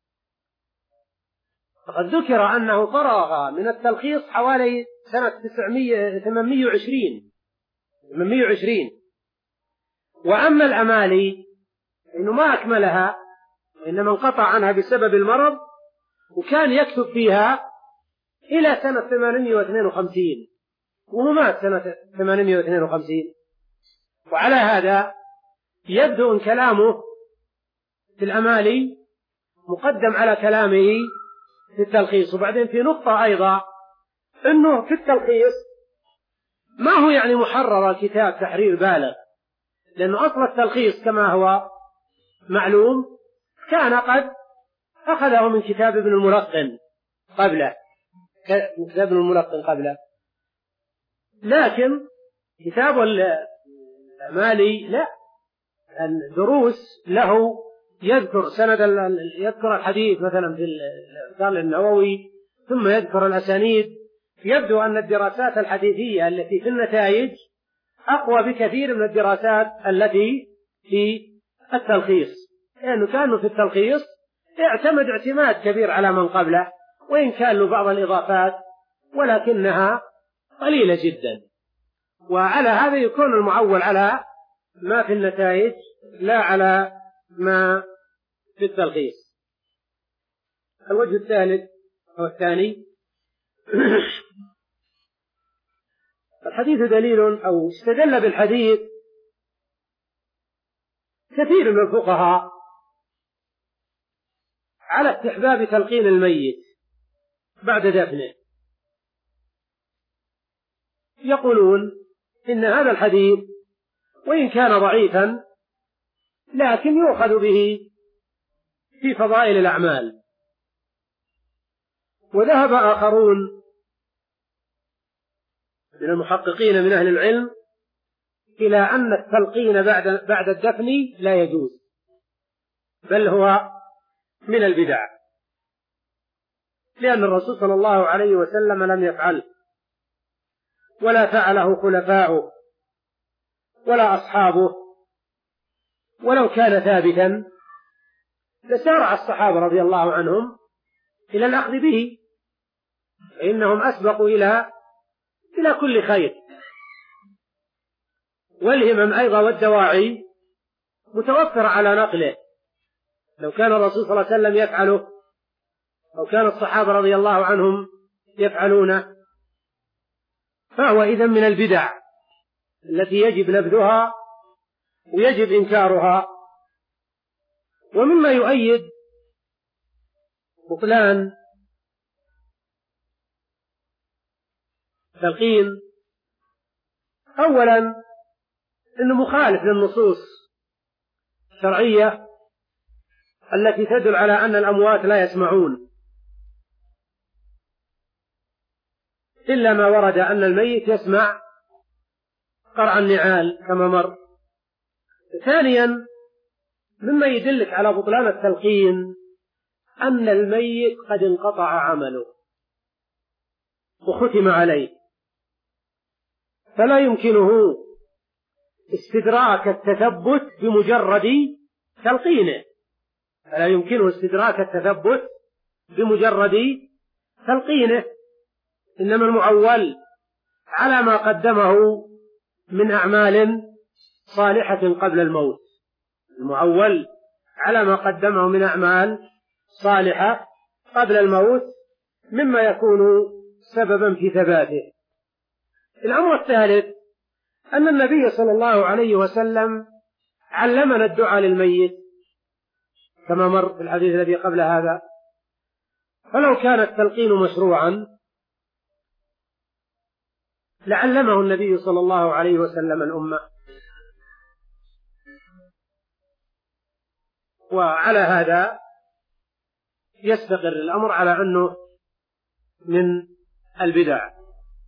فقد ذكر أنه فرغ من التلخيص حوالي سنة ثمانمائة وعشرين، وأما الأمالي إنه ما أكملها وإنما انقطع عنها بسبب المرض، وكان يكتب فيها إلى سنة ثمانمائة واثنين وخمسين وهو مات سنة ثمانمائة واثنين وخمسين. وعلى هذا يبدو أن كلامه في الأمالي مقدم على كلامه في التلخيص. وبعدين في نقطة أيضا أنه في التلخيص ما هو يعني محرر الكتاب تحرير بالغ، لأنه أصل التلخيص كما هو معلوم كان قد أخذه من كتاب ابن الملقن قبله كتاب ابن الملقن قبله لكن كتاب الأمالي لا، الدروس له يذكر سند يذكر الحديث مثلا في الأذكار النووي ثم يذكر الأسانيد. يبدو أن الدراسات الحديثية التي في النتائج أقوى بكثير من الدراسات التي في التلخيص، لأنه كانوا في التلخيص اعتمد اعتماد كبير على من قبله، وإن كان له بعض الإضافات ولكنها قليلة جدا. وعلى هذا يكون المعول على ما في النتائج لا على ما في التلخيص. الوجه الثالث أو الثاني الحديث دليل أو استدل بالحديث كثير من الفقهاء على استحباب تلقين الميت بعد دفنه، يقولون إن هذا الحديث وإن كان ضعيفا لكن يؤخذ به في فضائل الأعمال. وذهب آخرون من المحققين من أهل العلم إلى أن التلقين بعد بعد الدفن لا يجوز، بل هو من البدع، لأن الرسول صلى الله عليه وسلم لم يفعله ولا فعله خلفاؤه ولا أصحابه، ولو كان ثابتا لسارع الصحابة رضي الله عنهم إلى الأخذ به، فإنهم أسبقوا إلى إلى كل خير. والهمم أيضا والدواعي متوفر على نقله، لو كان الرسول صلى الله عليه وسلم يفعله أو كان الصحابة رضي الله عنهم يفعلونه فهو إذن من البدع التي يجب نبذها ويجب إنكارها. ومما يؤيد بطلان تلقين أولا أنه مخالف للنصوص الشرعية التي تدل على أن الأموات لا يسمعون إلا ما ورد أن الميت يسمع قرع النعال كما مر. ثانيا مما يدلك على بطلان التلقين أن الميت قد انقطع عمله وختم عليه، فلا يمكنه استدراك التثبت بمجرد تلقينه، فلا يمكنه استدراك التثبت بمجرد تلقينه، إنما المعول على ما قدمه من أعمال صالحة قبل الموت، المعول على ما قدمه من أعمال صالحة قبل الموت مما يكون سببا في ثباته. الأمر الثالث أن النبي صلى الله عليه وسلم علمنا الدعاء للميت كما مر في الحديث الذي قبل هذا، فلو كان التلقين مشروعا لعلمه النبي صلى الله عليه وسلم الأمة. وعلى هذا يستقر الأمر على أنه من البدع.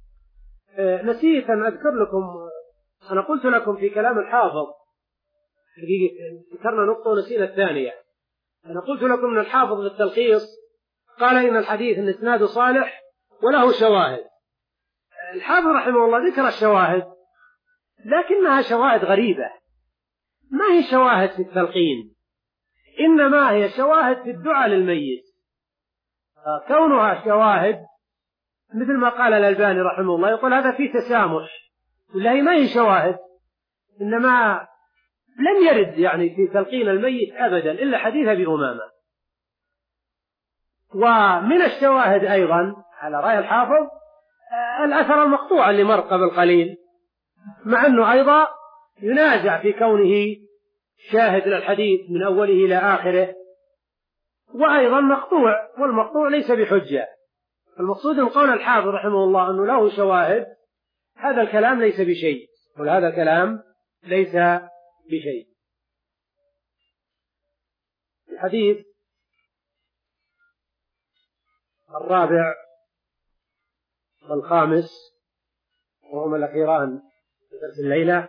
نسيت أن أذكر لكم، أنا قلت لكم في كلام الحافظ ذكرنا نقطة ونسينا الثانية. أنا قلت لكم أن الحافظ في التلخيص قال إن الحديث إن إسناده صالح وله شواهد. الحافظ رحمه الله ذكر الشواهد لكنها شواهد غريبة، ما هي شواهد في التلقين، إنما هي شواهد في الدعاء للميت. كونها شواهد مثل ما قال الألباني رحمه الله يقول هذا فيه تسامح، ولا هي ما هي شواهد، إنما لم يرد يعني في تلقين الميت أبدا إلا حديث أبي أمامة. ومن الشواهد أيضا على رأي الحافظ الأثر المقطوع اللي مر قبل قليل، مع أنه أيضا ينازع في كونه شاهد للحديث من أوله إلى آخره، وأيضا مقطوع، والمقطوع ليس بحجة. المقصود من قول الحافظ رحمه الله أنه له شواهد، هذا الكلام ليس بشيء، وهذا الكلام ليس بشيء. الحديث الرابع والخامس وهما الأخيران في درس الليلة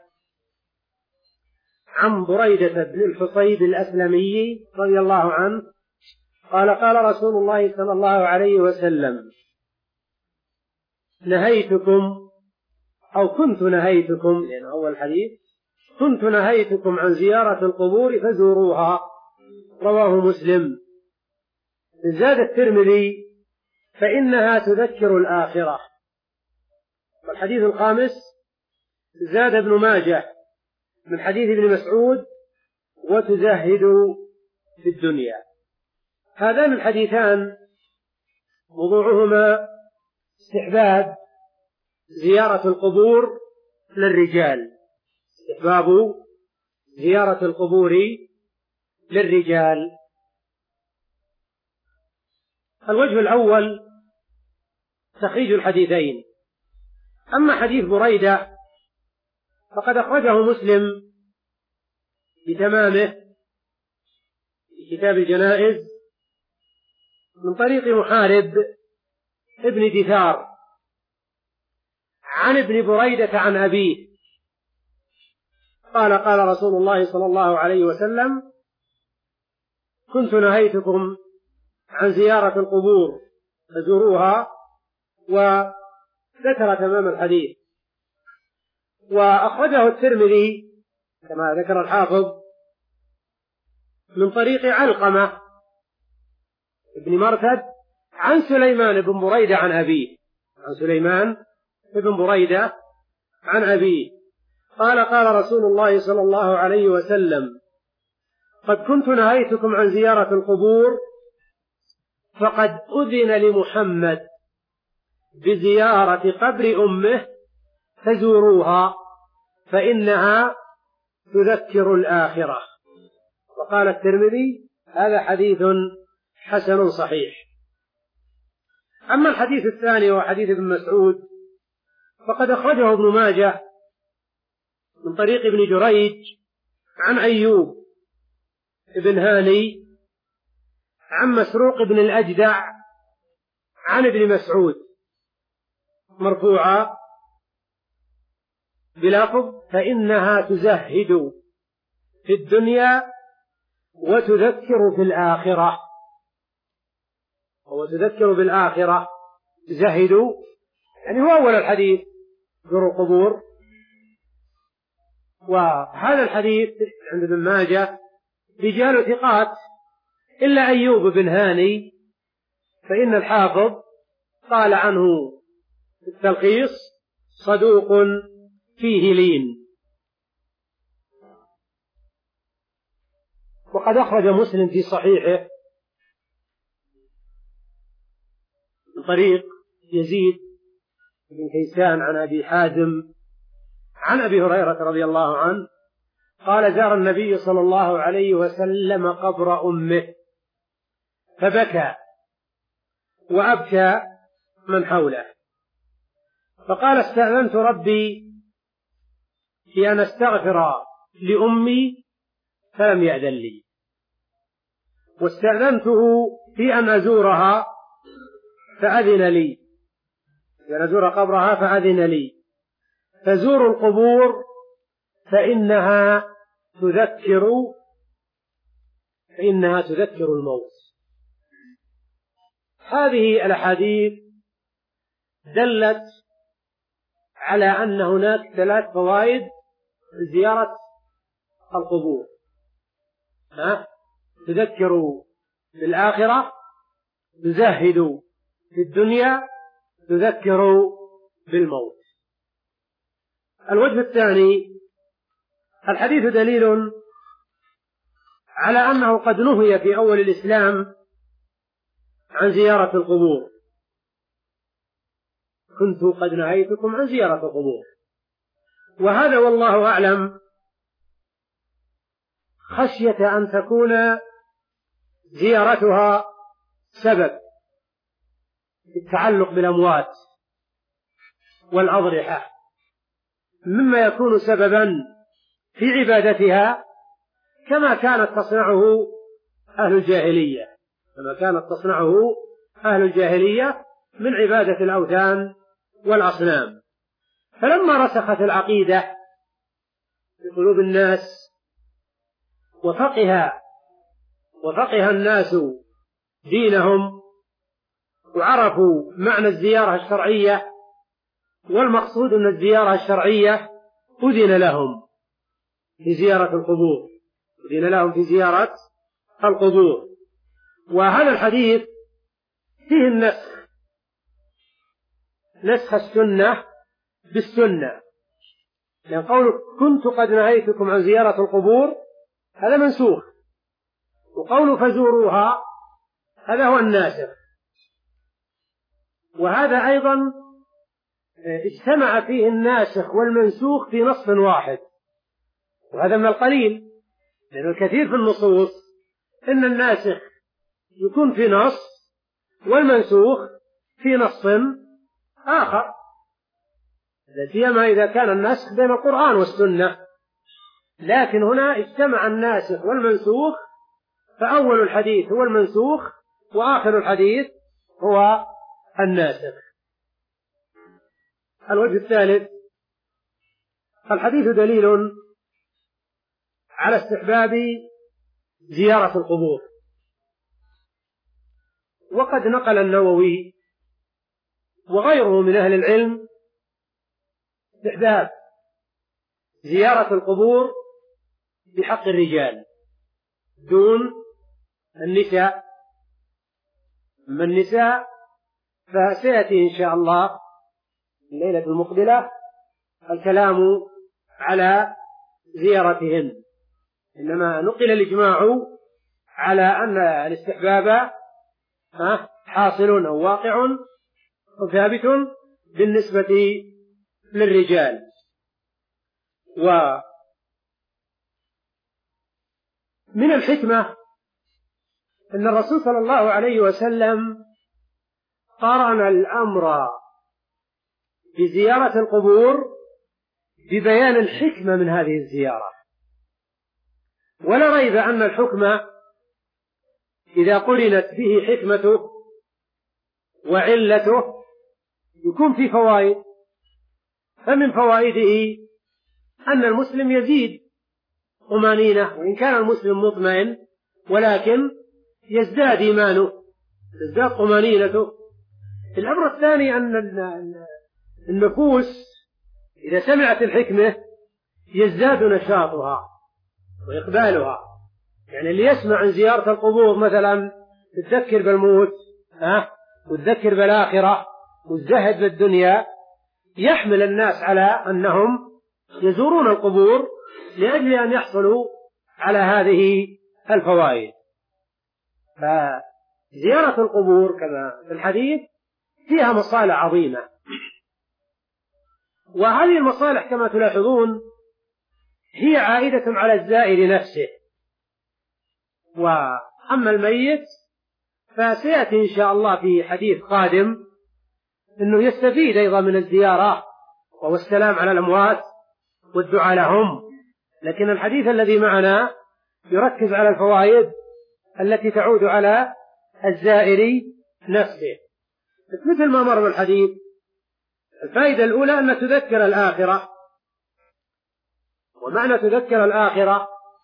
عن بريدة بن الحصيب الأسلمي رضي الله عنه قال قال رسول الله صلى الله عليه وسلم نهيتكم أو كنت نهيتكم، لأن يعني أول الحديث كنت نهيتكم عن زيارة القبور فزوروها، رواه مسلم. زاد الترمذي فإنها تذكر الآخرة. والحديث الخامس زاد ابن ماجه من حديث ابن مسعود وتزهد في الدنيا. هذان الحديثان موضوعهما استحباب زيارة القبور للرجال، استحباب زيارة القبور للرجال. الوجه الأول تخريج الحديثين. أما حديث بريدة فقد أخرجه مسلم بتمامه في كتاب الجنائز من طريق محارب ابن دثار عن ابن بريدة عن أبيه قال قال رسول الله صلى الله عليه وسلم كنت نهيتكم عن زيارة القبور فزوروها، وذكر تمام الحديث. وأخرجه الترمذي كما ذكر الحافظ من طريق علقمة ابن مرثد عن سليمان بن بريدة عن أبيه عن سليمان بن بريدة عن أبيه قال قال رسول الله صلى الله عليه وسلم قد كنت نهيتكم عن زيارة القبور فقد أذن لمحمد بزيارة قبر أمه فزوروها فإنها تذكر الآخرة. وقال الترمذي هذا حديث حسن صحيح. أما الحديث الثاني وحديث ابن مسعود فقد أخرجه ابن ماجه من طريق ابن جريج عن أيوب ابن هاني عن مسروق بن الأجدع عن ابن مسعود مرفوعا بلفظ فإنها تزهد في الدنيا وتذكر في الآخرة. وتذكر بالآخرة زهدوا يعني هو أول الحديث زوروا القبور. وهذا الحديث عند ابن ماجه رجال ثقات إلا أيوب بن هاني فإن الحافظ قال عنه في التلخيص صدوق فيه لين. وقد أخرج مسلم في صحيحه من طريق يزيد بن كيسان عن أبي حازم عن أبي هريرة رضي الله عنه قال زار النبي صلى الله عليه وسلم قبر أمه فبكى وأبكى من حوله فقال استأذنت ربي في أن أستغفر لأمي فلم يأذن لي، واستأذنته في أن أزورها فأذن لي، أن أزور قبرها فأذن لي، فزوروا القبور فإنها تذكر فإنها تذكر الموت. هذه الأحاديث دلت على أن هناك ثلاث فوائد زيارة القبور: ها؟ تذكر بالآخرة، تزهد في الدنيا، تذكر بالموت. الوجه الثاني: الحديث دليل على أنه قد نهي في أول الإسلام عن زيارة القبور. كنت قد نهيتكم عن زيارة القبور، وهذا والله أعلم خشية أن تكون زيارتها سبب في التعلق بالأموات والأضرحة، مما يكون سببا في عبادتها كما كانت تصنعه أهل الجاهلية كما كانت تصنعه أهل الجاهلية من عبادة الأوثان والأصنام. فلما رسخت العقيدة في قلوب الناس وفقه وفقه الناس دينهم وعرفوا معنى الزيارة الشرعية والمقصود من الزيارة الشرعية، أذن لهم في زيارة القبور أذن لهم في زيارة القبور. وهذا الحديث فيه النسخ نسخ السنة بالسنة، لأن قوله كنت قد نهيتكم عن زيارة القبور هذا منسوخ، وقوله فزوروها هذا هو الناسخ. وهذا أيضا اجتمع فيه الناسخ والمنسوخ في نص واحد، وهذا من القليل، لأن الكثير في النصوص إن الناسخ يكون في نص والمنسوخ في نص آخر، لا سيما إذا كان النسخ بين القرآن والسنة. لكن هنا اجتمع الناسخ والمنسوخ، فأول الحديث هو المنسوخ وآخر الحديث هو الناسخ. الوجه الثالث: الحديث دليل على استحباب زيارة القبور. وقد نقل النووي وغيره من أهل العلم استحباب زيارة القبور بحق الرجال دون النساء. أما النساء فسيأتي إن شاء الله الليلة المقبلة الكلام على زيارتهن، إنما نقل الإجماع على أن الاستحباب حاصل أو واقع وثابت بالنسبة للرجال. ومن الحكمة أن الرسول صلى الله عليه وسلم قارن الأمر بزيارة القبور ببيان الحكمة من هذه الزيارة. ولا ريب أن الحكمة إذا قرنت به حكمته وعلته يكون في فوائد. فمن فوائده أن المسلم يزيد طمأنينة، وإن كان المسلم مطمئن ولكن يزداد إيمانه، يزداد طمأنينته. الأمر الثاني أن النفوس إذا سمعت الحكمة يزداد نشاطها وإقبالها. يعني اللي يسمع عن زيارة القبور مثلا تذكر بالموت ها وتذكر بالآخرة والزهد بالدنيا، يحمل الناس على أنهم يزورون القبور لأجل أن يحصلوا على هذه الفوائد. فزيارة القبور كما في الحديث فيها مصالح عظيمة، وهذه المصالح كما تلاحظون هي عائدة على الزائر نفسه. وأما الميت فسيأتي إن شاء الله في حديث قادم أنه يستفيد أيضا من الزيارة وهو السلام على الأموات والدعاء لهم، لكن الحديث الذي معنا يركز على الفوائد التي تعود على الزائر نفسه. مثل ما مر بالحديث، الفائدة الأولى أن تذكر الآخرة، ومعنى تذكر الآخرة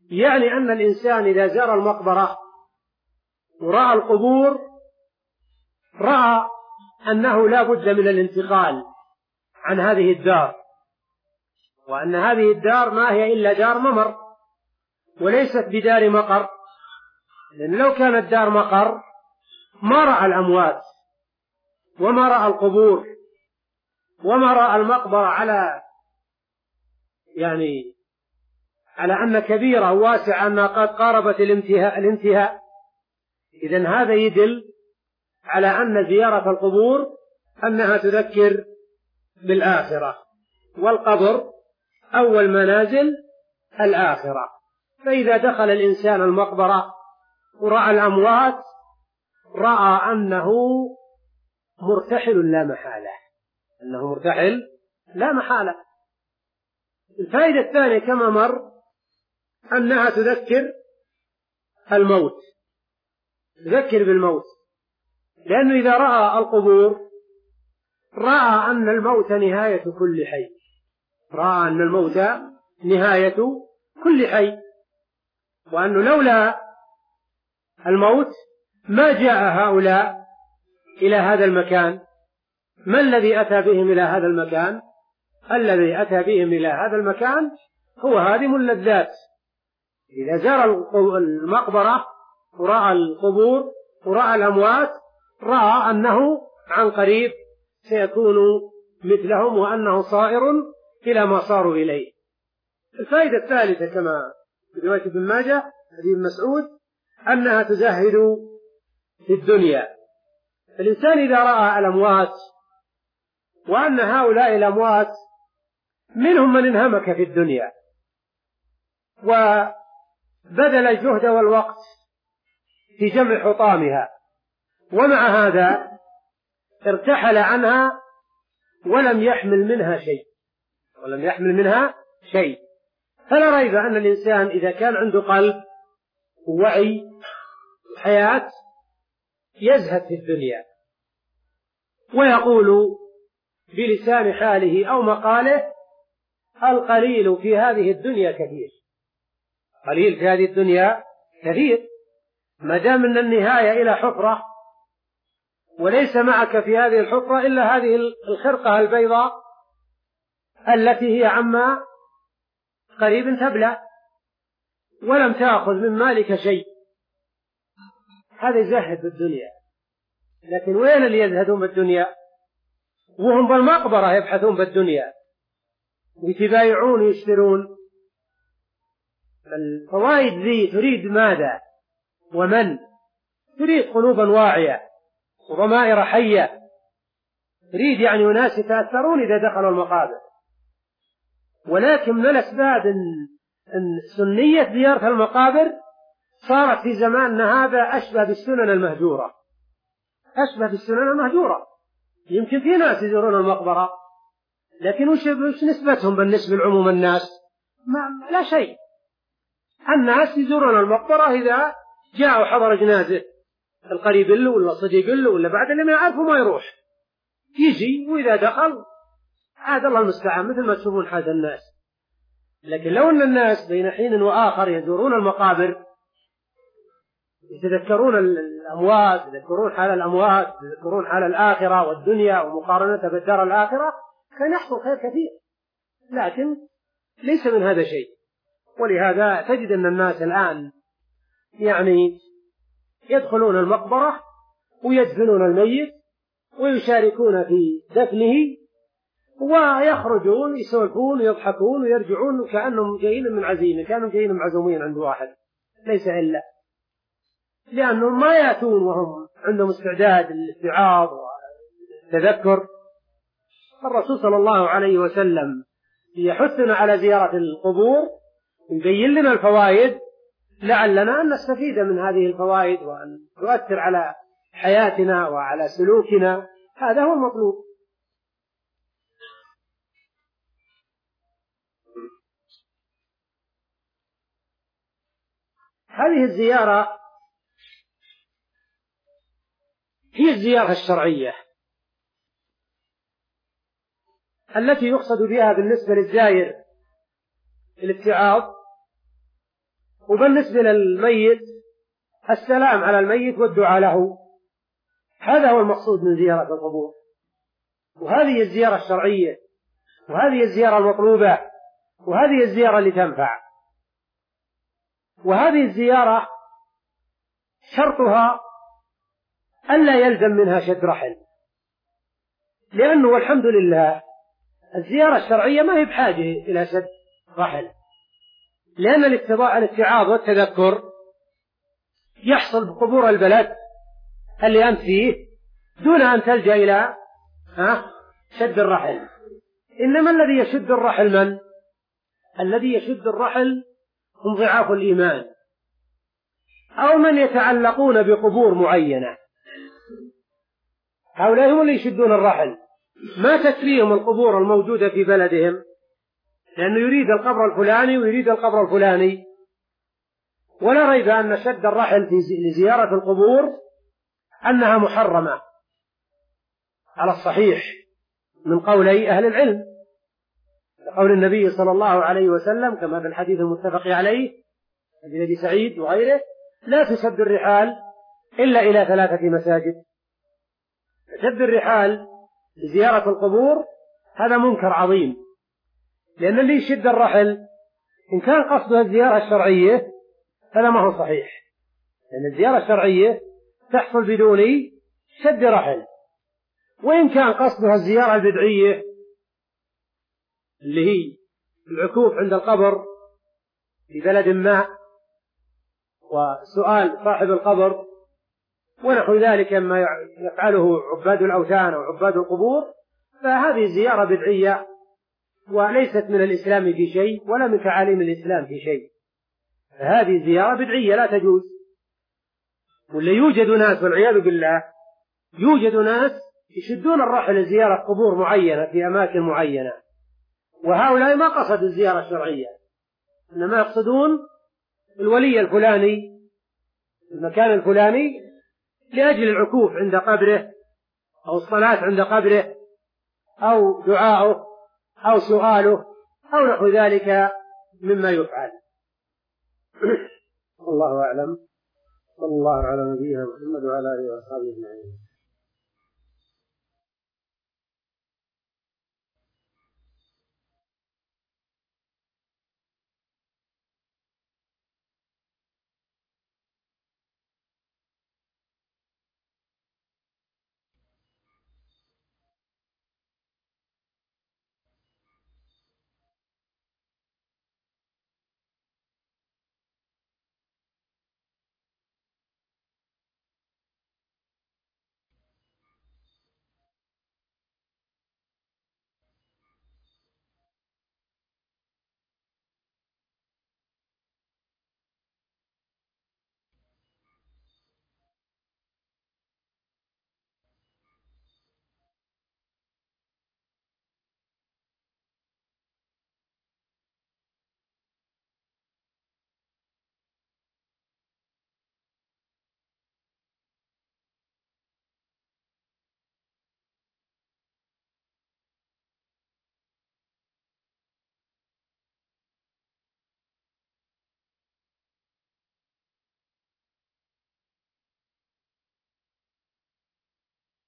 يعني أن الإنسان إذا زار المقبرة ورأى القبور رأى أنه لا بد من الانتقال عن هذه الدار، وأن هذه الدار ما هي إلا دار ممر وليست بدار مقر، لأن لو كانت دار مقر ما رأى الأموات وما رأى القبور وما رأى المقبرة على يعني على أن كبيرة واسعة أنها قد قاربت الانتهاء, الانتهاء. إذن هذا يدل على أن زيارة القبور أنها تذكر بالآخرة، والقبر أول منازل الآخرة. فإذا دخل الإنسان المقبرة ورأى الأموات رأى أنه مرتحل لا محالة، أنه مرتحل لا محالة. الفائدة الثانية كما مر أنها تذكر الموت، تذكر بالموت، لأنه إذا رأى القبور رأى أن الموت نهاية كل حي، رأى أن الموت نهاية كل حي، وأنه لولا الموت ما جاء هؤلاء إلى هذا المكان. ما الذي أتى بهم إلى هذا المكان؟ الذي أتى بهم إلى هذا المكان هو هادم اللذات. إذا زار المقبرة ورأى القبور ورأى الأموات رأى أنه عن قريب سيكون مثلهم وأنه صائر إلى ما صاروا إليه. الفائدة الثالثة كما في رواية ابن ماجه حديث مسعود أنها تزهد في الدنيا. الإنسان إذا رأى الأموات وأن هؤلاء الأموات منهم من انهمك في الدنيا وبذل الجهد والوقت في جمع حطامها، ومع هذا ارتحل عنها ولم يحمل منها شيء ولم يحمل منها شيء فلا ريب أن الإنسان إذا كان عنده قلب ووعي وحياة يزهد في الدنيا ويقول بلسان حاله أو مقاله: القليل في هذه الدنيا كثير. قليل في هذه الدنيا كثير، ما دام أن النهاية إلى حفرة وليس معك في هذه الحفرة إلا هذه الخرقة البيضاء التي هي عما قريب تبلى ولم تأخذ من مالك شيء، هذا يزهد بالدنيا. لكن وين اللي يزهدون بالدنيا وهم بالمقبرة يبحثون بالدنيا ويتبايعون ويشترون؟ الفوائد ذي تريد ماذا ومن؟ تريد قلوبا واعية وضمائر حية، تريد يعني أناس يتأثرون إذا دخلوا المقابر. ولكن من الأسباب أن سنية زيارة المقابر صارت في زماننا هذا أشبه بالسنن المهجورة، أشبه بالسنن المهجورة. يمكن في ناس يزورون المقبرة لكن وش نسبتهم بالنسبة لعموم الناس؟ ما لا شيء. الناس يزورون المقبرة إذا جاءوا حضر جنازة القريب له ولا صديق له ولا بعد اللي ما يعرفه ما يروح، يجي وإذا دخل عاد الله المستعان مثل ما تشوفون حال الناس. لكن لو أن الناس بين حين وآخر يزورون المقابر يتذكرون الأموات، يتذكرون حال الأموات، يتذكرون حال الآخرة والدنيا ومقارنتها بالدار الآخرة، كان يحصل خير كثير. لكن ليس من هذا شيء. ولهذا تجد أن الناس الآن يعني يدخلون المقبرة ويدفنون الميت ويشاركون في دفنه ويخرجون يسولفون ويضحكون ويرجعون كأنهم جايين من عزيمة، كانوا جايين معزومين عند واحد، ليس إلا لأنهم ما يأتون وهم عندهم استعداد للاتعاظ والتذكر. الرسول صلى الله عليه وسلم يحثنا على زيارة القبور ويبين لنا الفوائد لعلنا أن نستفيد من هذه الفوائد وأن تؤثر على حياتنا وعلى سلوكنا، هذا هو المطلوب. هذه الزيارة هي الزيارة الشرعية التي يقصد بها بالنسبة للزائر الاتعاظ وبالنسبة للميت السلام على الميت والدعاء له. هذا هو المقصود من زيارة القبور، وهذه الزيارة الشرعية، وهذه الزيارة المطلوبة، وهذه الزيارة اللي تنفع. وهذه الزيارة شرطها ألا يلزم منها شد رحل، لأنه والحمد لله الزيارة الشرعية ما هي بحاجة إلى شد رحل، لأن الاتعاظ والتذكر يحصل بقبور البلد اللي أنت فيه دون أن تلجأ إلى شد الرحل. إنما الذي يشد الرحل من؟ الذي يشد الرحل هم ضعاف الإيمان، أو من يتعلقون بقبور معينة، هؤلاء هم اللي يشدون الرحل. ما تكفيهم القبور الموجودة في بلدهم، لأنه يريد القبر الفلاني ويريد القبر الفلاني. ولا ريب أن شد الرحل لزيارة القبور أنها محرمة على الصحيح من قولي أهل العلم، قول النبي صلى الله عليه وسلم كما في الحديث المتفق عليه حديث أبي سعيد وغيره: لا تسد الرحال إلا إلى ثلاثة مساجد. سد الرحال لزيارة القبور هذا منكر عظيم، لأن اللي يشد الرحل إن كان قصده الزيارة الشرعية هذا ما هو صحيح، لأن الزيارة الشرعية تحصل بدون شد رحل. وإن كان قصدها الزيارة البدعية اللي هي العكوف عند القبر في بلد ما وسؤال صاحب القبر ونحو ذلك ما يفعله عباد الأوثان أو عباد القبور، فهذه زيارة بدعية وليست من الإسلام في شيء ولا من تعاليم الإسلام في شيء، فهذه زيارة بدعية لا تجوز. ولا يوجد ناس والعياذ بالله يوجد ناس يشدون الرحل لزيارة قبور معينة في أماكن معينة، وهؤلاء ما قصدوا الزيارة الشرعية، إنما يقصدون الولي الفلاني المكان الفلاني لأجل العكوف عند قبره أو الصلاة عند قبره أو دعاؤه أو سؤاله أو نحو ذلك مما يفعل. الله أعلم. صلى الله على نبينا محمد وعلى آله وصحبه أجمعين.